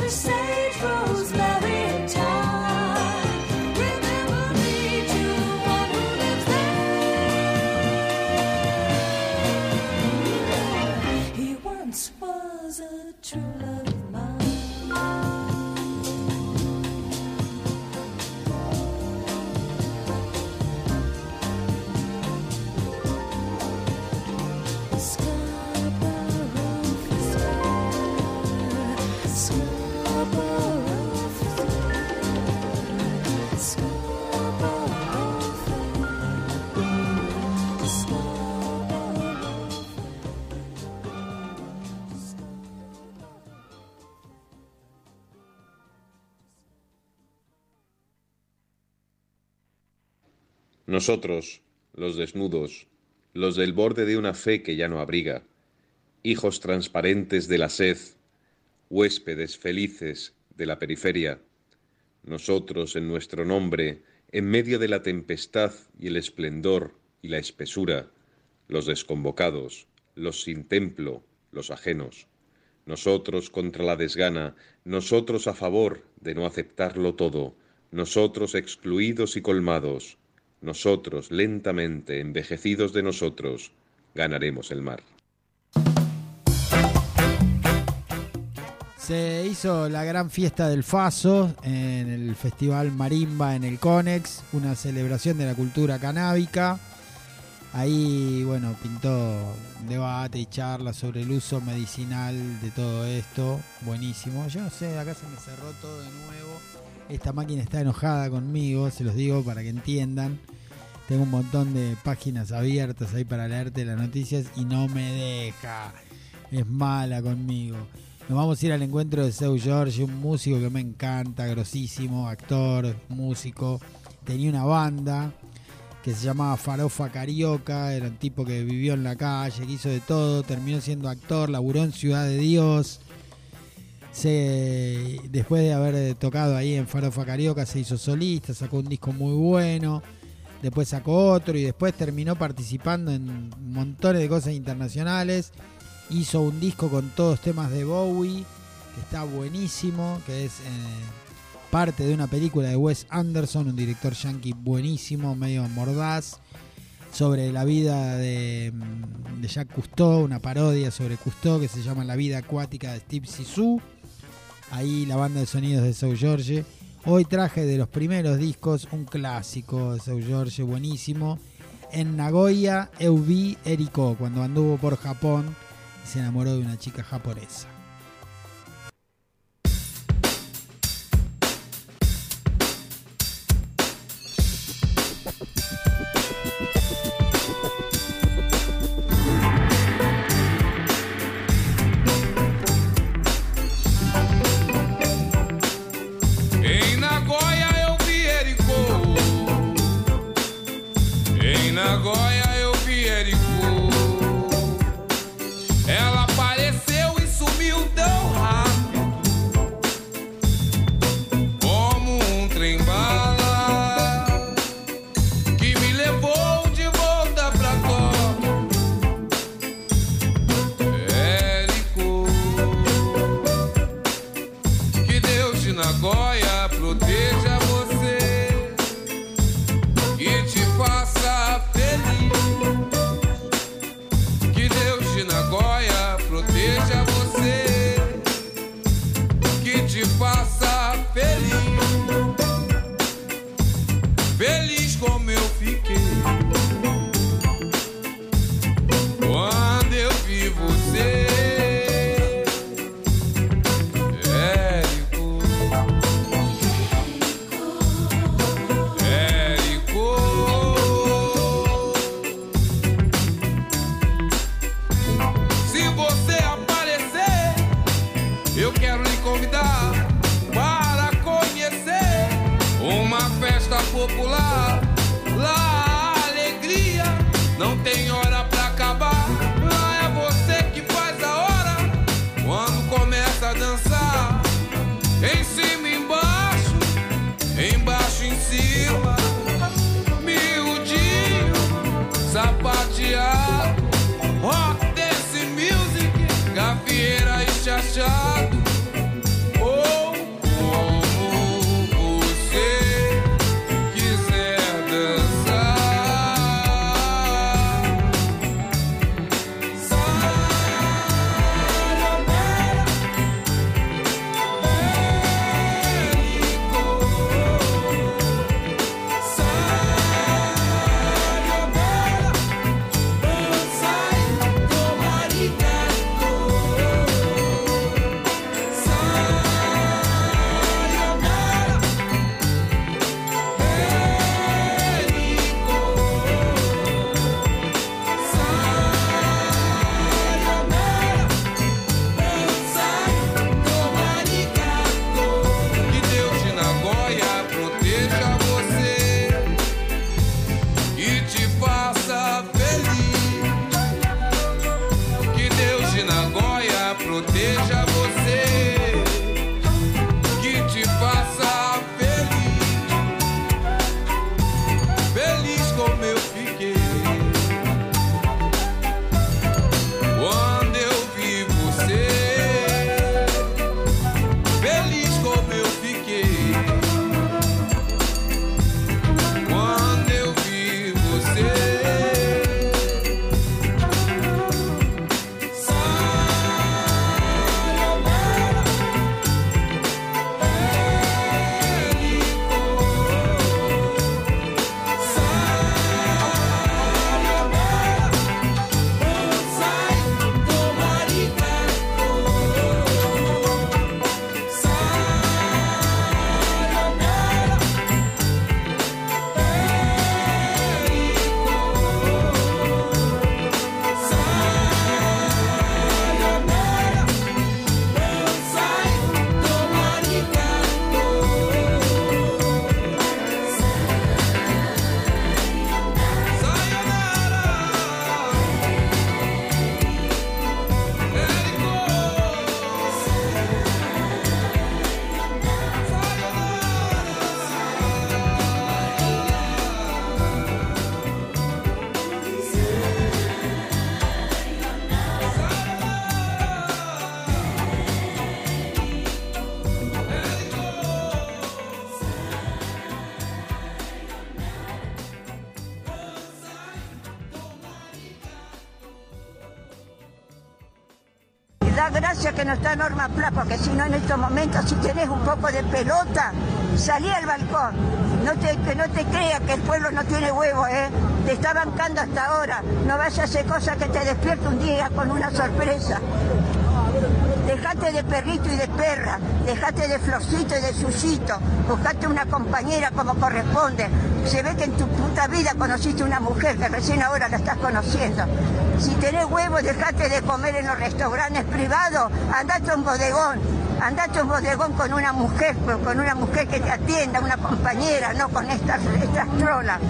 sage, rosemary, and thyme. Remember me to the one who lives there. He once was a true love of mine. Nosotros, los desnudos, los del borde de una fe que ya no abriga, hijos transparentes de la sed, huéspedes felices de la periferia, nosotros en nuestro nombre, en medio de la tempestad y el esplendor y la espesura, los desconvocados, los sin templo, los ajenos, nosotros contra la desgana, nosotros a favor de no aceptarlo todo, nosotros excluidos y colmados, nosotros lentamente envejecidos de nosotros, ganaremos el mar. Se hizo la gran fiesta del Faso en el Festival Marimba en el Conex, una celebración de la cultura canábica. Ahí, bueno, pintó debate y charla sobre el uso medicinal de todo esto. Buenísimo. Yo no sé, acá se me cerró todo de nuevo. Esta máquina está enojada conmigo, se los digo para que entiendan. Tengo un montón de páginas abiertas ahí para leerte las noticias y no me deja. Es mala conmigo. Nos vamos a ir al encuentro de Seu Jorge, un músico que me encanta, grosísimo, actor, músico. Tenía una banda que se llamaba Farofa Carioca, era un tipo que vivió en la calle, que hizo de todo, terminó siendo actor, laburó en Ciudad de Dios. Se, después de haber tocado ahí en Farofa Carioca se hizo solista, sacó un disco muy bueno, después sacó otro y después terminó participando en montones de cosas internacionales. Hizo un disco con todos temas de Bowie, que está buenísimo, que es eh, parte de una película de Wes Anderson, un director yankee buenísimo, medio mordaz, sobre la vida de, de Jacques Cousteau, una parodia sobre Cousteau que se llama La vida acuática de Steve Zissou. Ahí la banda de sonidos de Seu Jorge. Hoy traje de los primeros discos un clásico de Seu Jorge buenísimo. En Nagoya eu vi Eriko, cuando anduvo por Japón y se enamoró de una chica japonesa. Nagoya eu vi Eriko. Ela apareceu e sumiu tão rápido, como um trem-bala que me levou de volta pra Tóquio. Eriko, que Deus de Nagoya proteja você e te faça feliz. Que Deus de Nagoya proteja você, que te faça feliz. Feliz como eu fiquei quando eu vi você. Popular, lá a alegria não tem hora pra acabar. Lá é você que faz a hora quando começa a dançar. Em cima, embaixo, embaixo, em cima, miudinho, sapateado, rock, dance music, gafieira e chachado. Oh, Da gracias que no está Norma Pla, porque si no en estos momentos, si tenés un poco de pelota, salí al balcón. No te, que no te creas que el pueblo no tiene huevo, ¿eh? Te está bancando hasta ahora. No vayas a hacer cosas que te despierte un día con una sorpresa. Dejate de perrito y de perra, dejate de florcito y de suyito, buscate una compañera como corresponde. Se ve que en tu puta vida conociste una mujer que recién ahora la estás conociendo. Si tenés huevos, dejate de comer en los restaurantes privados, andate a un bodegón, andate a un bodegón con una mujer, con una mujer que te atienda, una compañera, no con estas, estas trolas.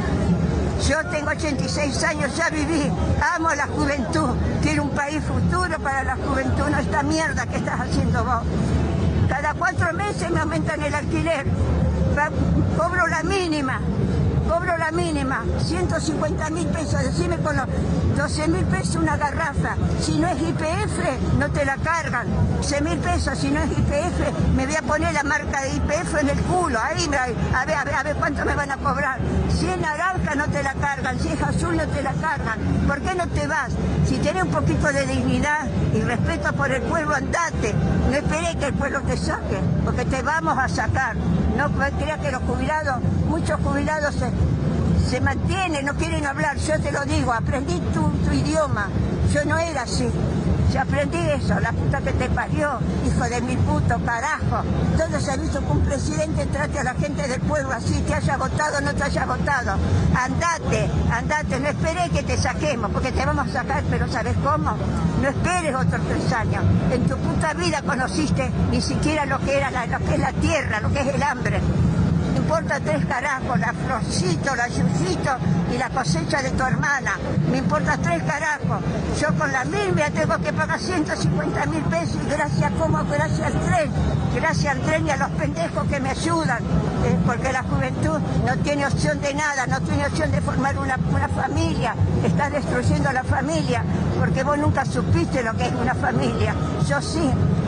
Yo tengo ochenta y seis años, ya viví, amo la juventud, quiero un país futuro para la juventud, no esta mierda que estás haciendo vos. Cada cuatro meses me aumentan el alquiler, Va, cobro la mínima, cobro la mínima, ciento cincuenta mil pesos, decime con los doce mil pesos una garrafa, si no es I P F no te la cargan, doce mil pesos, si no es I P F me voy a poner la marca de I P F en el culo, ahí a ver, a ver, a ver cuánto me van a cobrar, si es naranja no te la cargan, si es azul no te la cargan, ¿por qué no te vas? Si tenés un poquito de dignidad y respeto por el pueblo, andate, no esperes que el pueblo te saque, porque te vamos a sacar, no creas que los jubilados, muchos jubilados se se mantiene, no quieren hablar, yo te lo digo, aprendí tu, tu idioma, yo no era así, yo aprendí eso, la puta que te parió, hijo de mi puto carajo, todo se ha visto que un presidente trate a la gente del pueblo así, te haya votado o no te haya votado, andate, andate, no esperes que te saquemos, porque te vamos a sacar, pero ¿sabes cómo? No esperes otros tres años, en tu puta vida conociste ni siquiera lo que era la, lo que es la tierra, lo que es el hambre. Me importa tres carajos, la florcito, la yuyito y la cosecha de tu hermana. Me importa tres carajos. Yo con la milvia tengo que pagar ciento cincuenta mil pesos y gracias como gracias al tren. Gracias al tren y a los pendejos que me ayudan. Eh, porque la juventud no tiene opción de nada, no tiene opción de formar una, una familia. Estás destruyendo la familia porque vos nunca supiste lo que es una familia. Yo sí.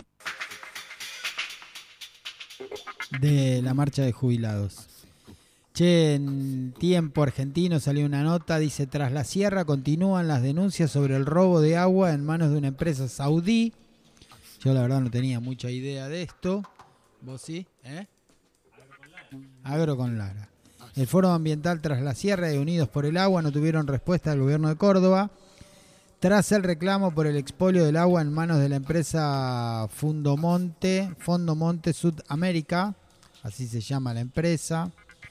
De la marcha de jubilados. Che, en Tiempo Argentino salió una nota, dice: tras la sierra continúan las denuncias sobre el robo de agua en manos de una empresa saudí. Yo la verdad no tenía mucha idea de esto. ¿Vos sí? ¿Eh? Agro con Lara. El Foro Ambiental Tras la Sierra y Unidos por el Agua no tuvieron respuesta del gobierno de Córdoba tras el reclamo por el expolio del agua en manos de la empresa Fundomonte, Fondomonte Sudamérica, así se llama la empresa.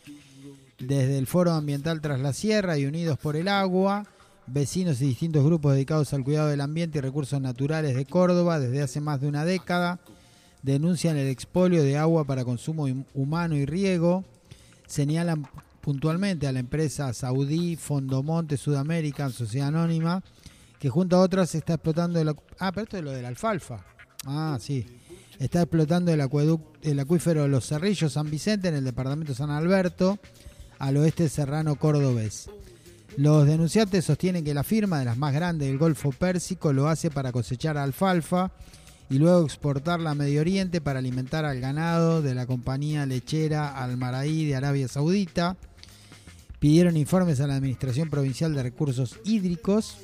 Desde el Foro Ambiental Tras la Sierra y Unidos por el Agua, vecinos y distintos grupos dedicados al cuidado del ambiente y recursos naturales de Córdoba desde hace más de una década denuncian el expolio de agua para consumo humano y riego. Señalan puntualmente a la empresa saudí Fondomonte Sudamérica, sociedad anónima, que junto a otras está explotando el... Ah, pero esto es lo de la alfalfa. Ah, sí. Está explotando el, acueducto, el acuífero de Los Cerrillos San Vicente en el departamento San Alberto, al oeste serrano cordobés. Los denunciantes sostienen que la firma de las más grandes del Golfo Pérsico lo hace para cosechar alfalfa y luego exportarla a Medio Oriente para alimentar al ganado de la compañía lechera Al-Maraí de Arabia Saudita. Pidieron informes a la Administración Provincial de Recursos Hídricos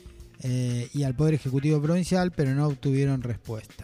eh, y al Poder Ejecutivo Provincial, pero no obtuvieron respuesta.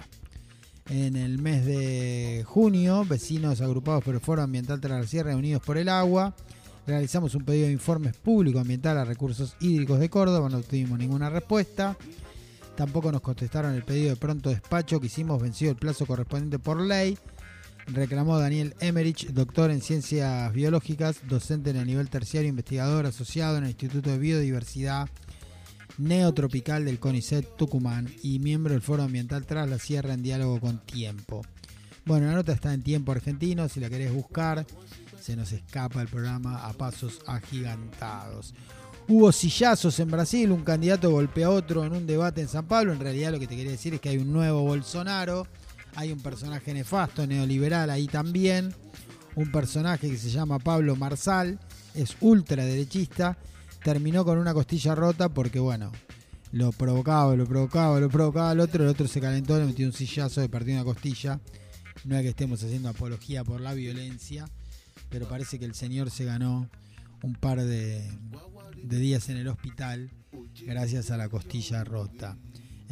En el mes de junio, vecinos agrupados por el Foro Ambiental Tras la Sierra y Unidos por el Agua, realizamos un pedido de informes público ambiental a Recursos Hídricos de Córdoba, no obtuvimos ninguna respuesta. Tampoco nos contestaron el pedido de pronto despacho que hicimos vencido el plazo correspondiente por ley. Reclamó Daniel Emerich, doctor en Ciencias Biológicas, docente en el nivel terciario, investigador asociado en el Instituto de Biodiversidad Neotropical del CONICET Tucumán y miembro del Foro Ambiental Tras la Sierra en diálogo con Tiempo. Bueno, la nota está en Tiempo Argentino, si la querés buscar, se nos escapa el programa a pasos agigantados. Hubo sillazos en Brasil, un candidato golpea a otro en un debate en San Pablo. En realidad lo que te quería decir es que hay un nuevo Bolsonaro, hay un personaje nefasto, neoliberal ahí también, un personaje que se llama Pablo Marsal, es ultraderechista, terminó con una costilla rota porque bueno, lo provocaba, lo provocaba, lo provocaba al otro, el otro se calentó, le metió un sillazo, le partió una costilla. No es que estemos haciendo apología por la violencia, pero parece que el señor se ganó un par de, de días en el hospital gracias a la costilla rota.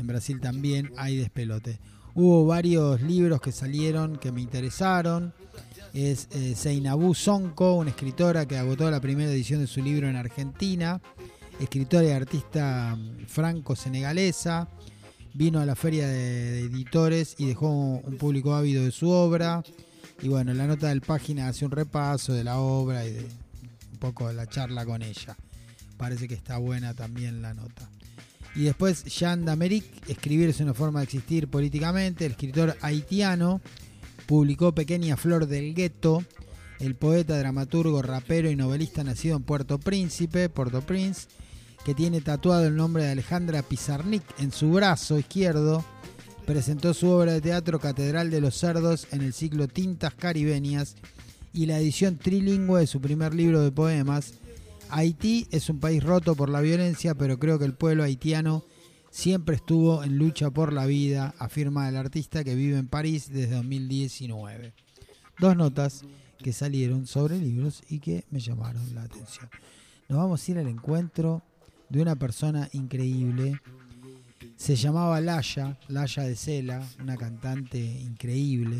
en Brasil también hay despelote. Hubo varios libros que salieron que me interesaron. Es eh, Zainabou Sonko, una escritora que agotó la primera edición de su libro en Argentina, escritora y artista franco-senegalesa. Vino a la feria de, de editores y dejó un público ávido de su obra. Y bueno, la nota del página hace un repaso de la obra y de un poco de la charla con ella. Parece que está buena también la nota. Y después Jean d'Amérique, Escribir es una forma de existir políticamente. El escritor haitiano publicó Pequeña Flor del Gueto. El poeta, dramaturgo, rapero y novelista nacido en Puerto Príncipe, Port-au-Prince, que tiene tatuado el nombre de Alejandra Pizarnik en su brazo izquierdo, presentó su obra de teatro Catedral de los Cerdos en el ciclo Tintas Caribeñas y la edición trilingüe de su primer libro de poemas. Haití es un país roto por la violencia, pero creo que el pueblo haitiano siempre estuvo en lucha por la vida, afirma el artista que vive en París desde dos mil diecinueve. Dos notas que salieron sobre libros y que me llamaron la atención. Nos vamos a ir al encuentro de una persona increíble. Se llamaba Laya, Laya de Sela, una cantante increíble.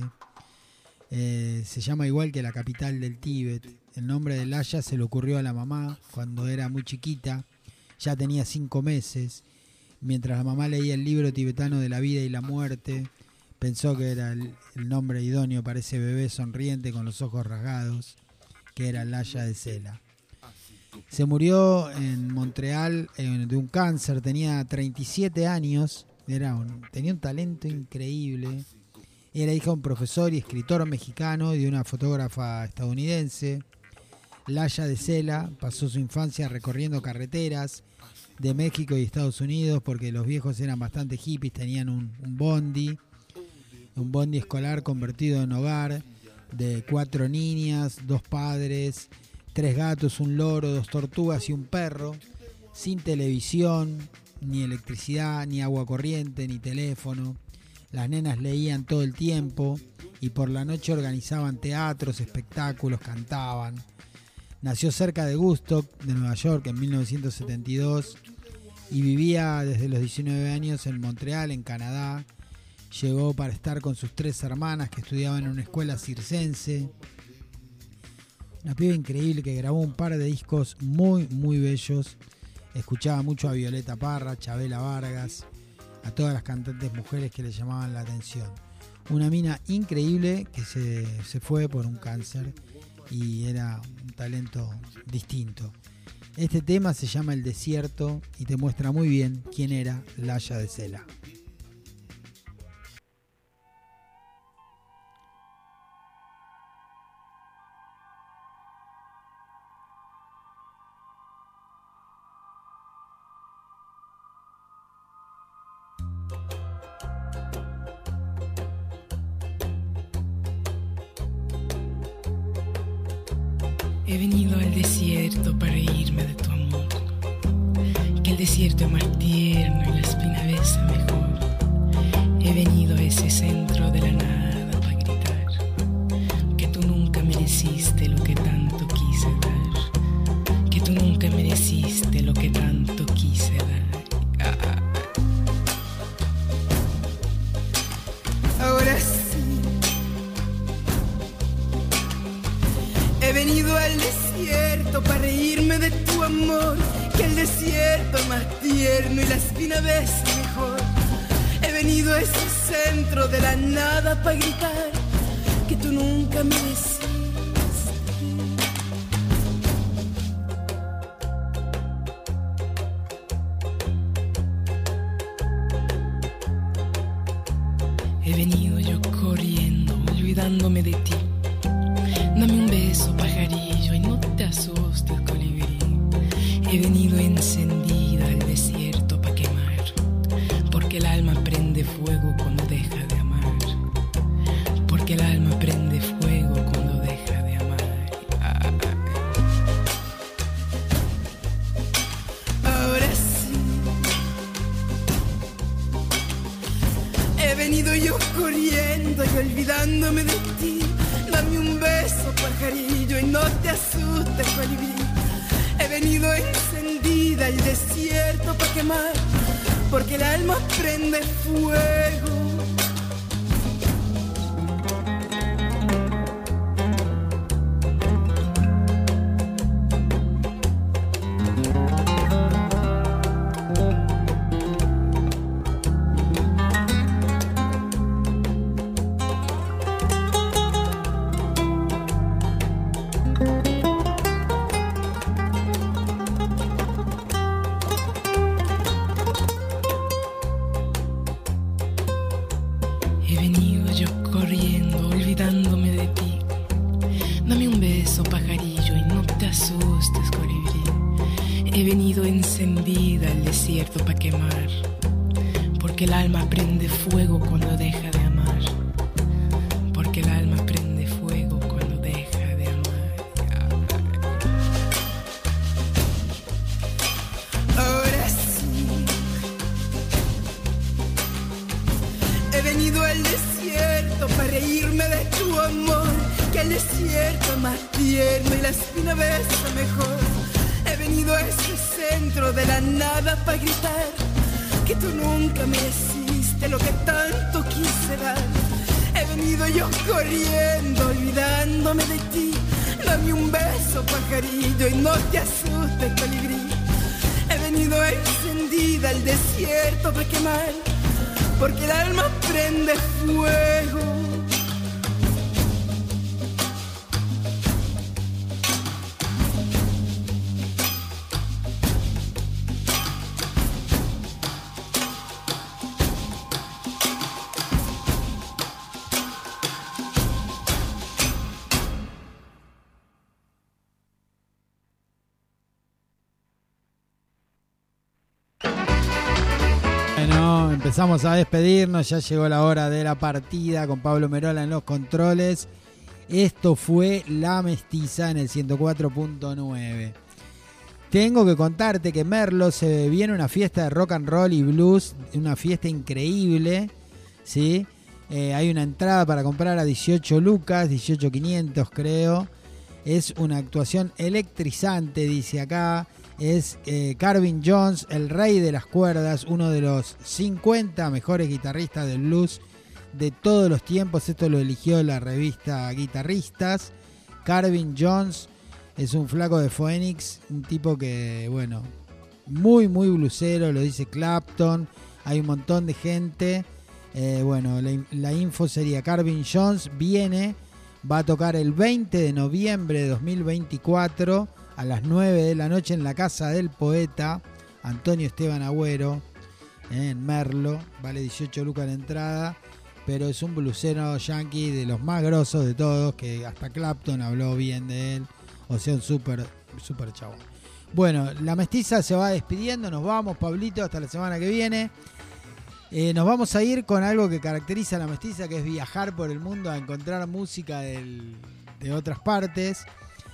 Eh, se llama igual que la capital del Tíbet. El nombre de Laya se le ocurrió a la mamá cuando era muy chiquita, ya tenía cinco meses. Mientras la mamá leía el libro tibetano de la vida y la muerte, pensó que era el, el nombre idóneo para ese bebé sonriente con los ojos rasgados, que era Laya de Sela. Se murió en Montreal eh, de un cáncer, tenía treinta y siete años, era un, tenía un talento increíble. Era hija de un profesor y escritor mexicano y de una fotógrafa estadounidense. Laya de Sela pasó su infancia recorriendo carreteras de México y Estados Unidos porque los viejos eran bastante hippies, tenían un, un bondi, un bondi escolar convertido en hogar de cuatro niñas, dos padres, tres gatos, un loro, dos tortugas y un perro, sin televisión, ni electricidad, ni agua corriente, ni teléfono. Las nenas leían todo el tiempo y por la noche organizaban teatros, espectáculos, cantaban. Nació cerca de Woodstock, de Nueva York, en mil novecientos setenta y dos y vivía desde los diecinueve años en Montreal, en Canadá. Llegó para estar con sus tres hermanas que estudiaban en una escuela circense. Una piba increíble que grabó un par de discos muy, muy bellos. Escuchaba mucho a Violeta Parra, Chabela Vargas, a todas las cantantes mujeres que le llamaban la atención. Una mina increíble que se, se fue por un cáncer y era un talento distinto. Este tema se llama El Desierto y te muestra muy bien quién era Laya de Sela. He venido al desierto para irme de tu amor, que el desierto es más tierno y la espina besa mejor. He venido a ese centro de la nada para gritar que tú nunca mereciste lo que tanto quise dar, que tú nunca mereciste lo que tanto quise dar. Ah. Ahora sí. He venido al desierto para reírme de tu amor, que el desierto es más tierno y la espina besa mejor. He venido a ese centro de la nada para gritar que tú nunca mereciste. He venido yo corriendo, olvidándome de ti. Dame un beso, pajarillo, y no te asustes, colibrí. He venido encendida al desierto pa' quemar, porque el alma prende fuego cuando deja de amar. Porque el alma prende fuego cuando deja de amar. Ah. Ahora sí. He venido yo corriendo y olvidándome de ti. Dame un beso, pajarillo, y no te asustes, colibrí. He venido encendida al desierto para quemar, porque el alma prende fuego. He venido yo corriendo, olvidándome de ti. Dame un beso, pajarillo, y no te asustes, colibrí. He venido encendida al desierto para quemar, porque el alma prende fuego cuando deja de amar. Porque el alma prende fuego cuando deja de amar. Ahora sí, he venido al desierto para reírme de tu amor, que el desierto más tierno y la espina besa mejor. He venido a ese centro de la nada para gritar que tú nunca mereciste lo que tanto quise dar. He venido yo corriendo, olvidándome de ti. Dame un beso, pajarillo, y no te asustes, colibrí. He venido encendida al desierto para quemar, porque el alma prende fuego. Bueno, empezamos a despedirnos, ya llegó la hora de la partida con Pablo Merola en los controles. Esto fue La Mestiza en el ciento cuatro punto nueve. Tengo que contarte que Merlo se viene una fiesta de rock and roll y blues, una fiesta increíble, ¿sí? Eh, hay una entrada para comprar a dieciocho lucas, dieciocho mil quinientos creo. Es una actuación electrizante, dice acá. Es eh, Carvin Jones, el rey de las cuerdas, uno de los cincuenta mejores guitarristas del blues de todos los tiempos. Esto lo eligió la revista Guitarristas. Carvin Jones es un flaco de Phoenix, un tipo que, bueno, muy, muy bluesero, lo dice Clapton. Hay un montón de gente. Eh, bueno, la, la info sería: Carvin Jones viene, va a tocar el veinte de noviembre de dos mil veinticuatro a las nueve de la noche en la casa del poeta Antonio Esteban Agüero, eh, en Merlo. Vale dieciocho lucas la entrada, pero es un blusero yankee de los más grosos de todos, que hasta Clapton habló bien de él. O sea, un súper, súper chabón. Bueno, La Mestiza se va despidiendo. Nos vamos, Pablito, hasta la semana que viene. Eh, nos vamos a ir con algo que caracteriza a La Mestiza, que es viajar por el mundo a encontrar música del, de otras partes.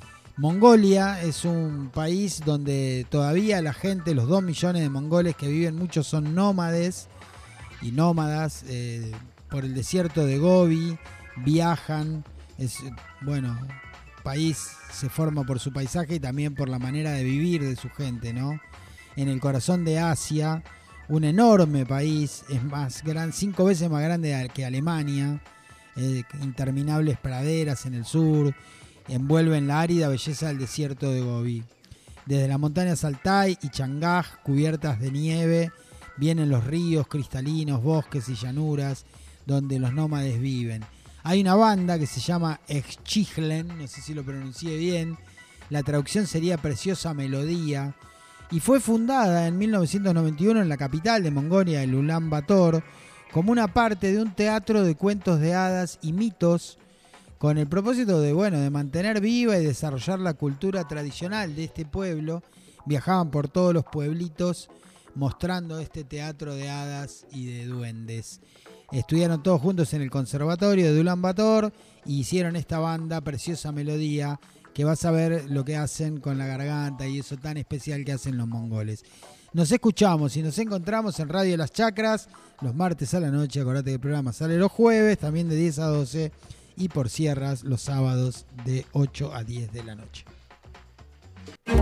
Mongolia es un país donde todavía la gente, los dos millones de mongoles que viven, muchos son nómades y nómadas eh, por el desierto de Gobi, viajan. Es, bueno, país se forma por su paisaje y también por la manera de vivir de su gente, ¿no? En el corazón de Asia, un enorme país, es más gran, cinco veces más grande que Alemania, eh, interminables praderas en el sur, envuelven la árida belleza del desierto de Gobi. Desde las montañas Altai y Changaj, cubiertas de nieve, vienen los ríos cristalinos, bosques y llanuras donde los nómades viven. Hay una banda que se llama Exchiglen, no sé si lo pronuncié bien, la traducción sería Preciosa Melodía, y fue fundada en mil novecientos noventa y uno en la capital de Mongolia, el Ulan Bator, como una parte de un teatro de cuentos de hadas y mitos, con el propósito de, bueno, de mantener viva y desarrollar la cultura tradicional de este pueblo. Viajaban por todos los pueblitos mostrando este teatro de hadas y de duendes. Estudiaron todos juntos en el conservatorio de Ulan Bator y hicieron esta banda Preciosa Melodía, que vas a ver lo que hacen con la garganta y eso tan especial que hacen los mongoles. Nos escuchamos y nos encontramos en Radio Las Chacras los martes a la noche. Acordate que el programa sale los jueves, también de diez a doce, y por Sierras los sábados de ocho a diez de la noche.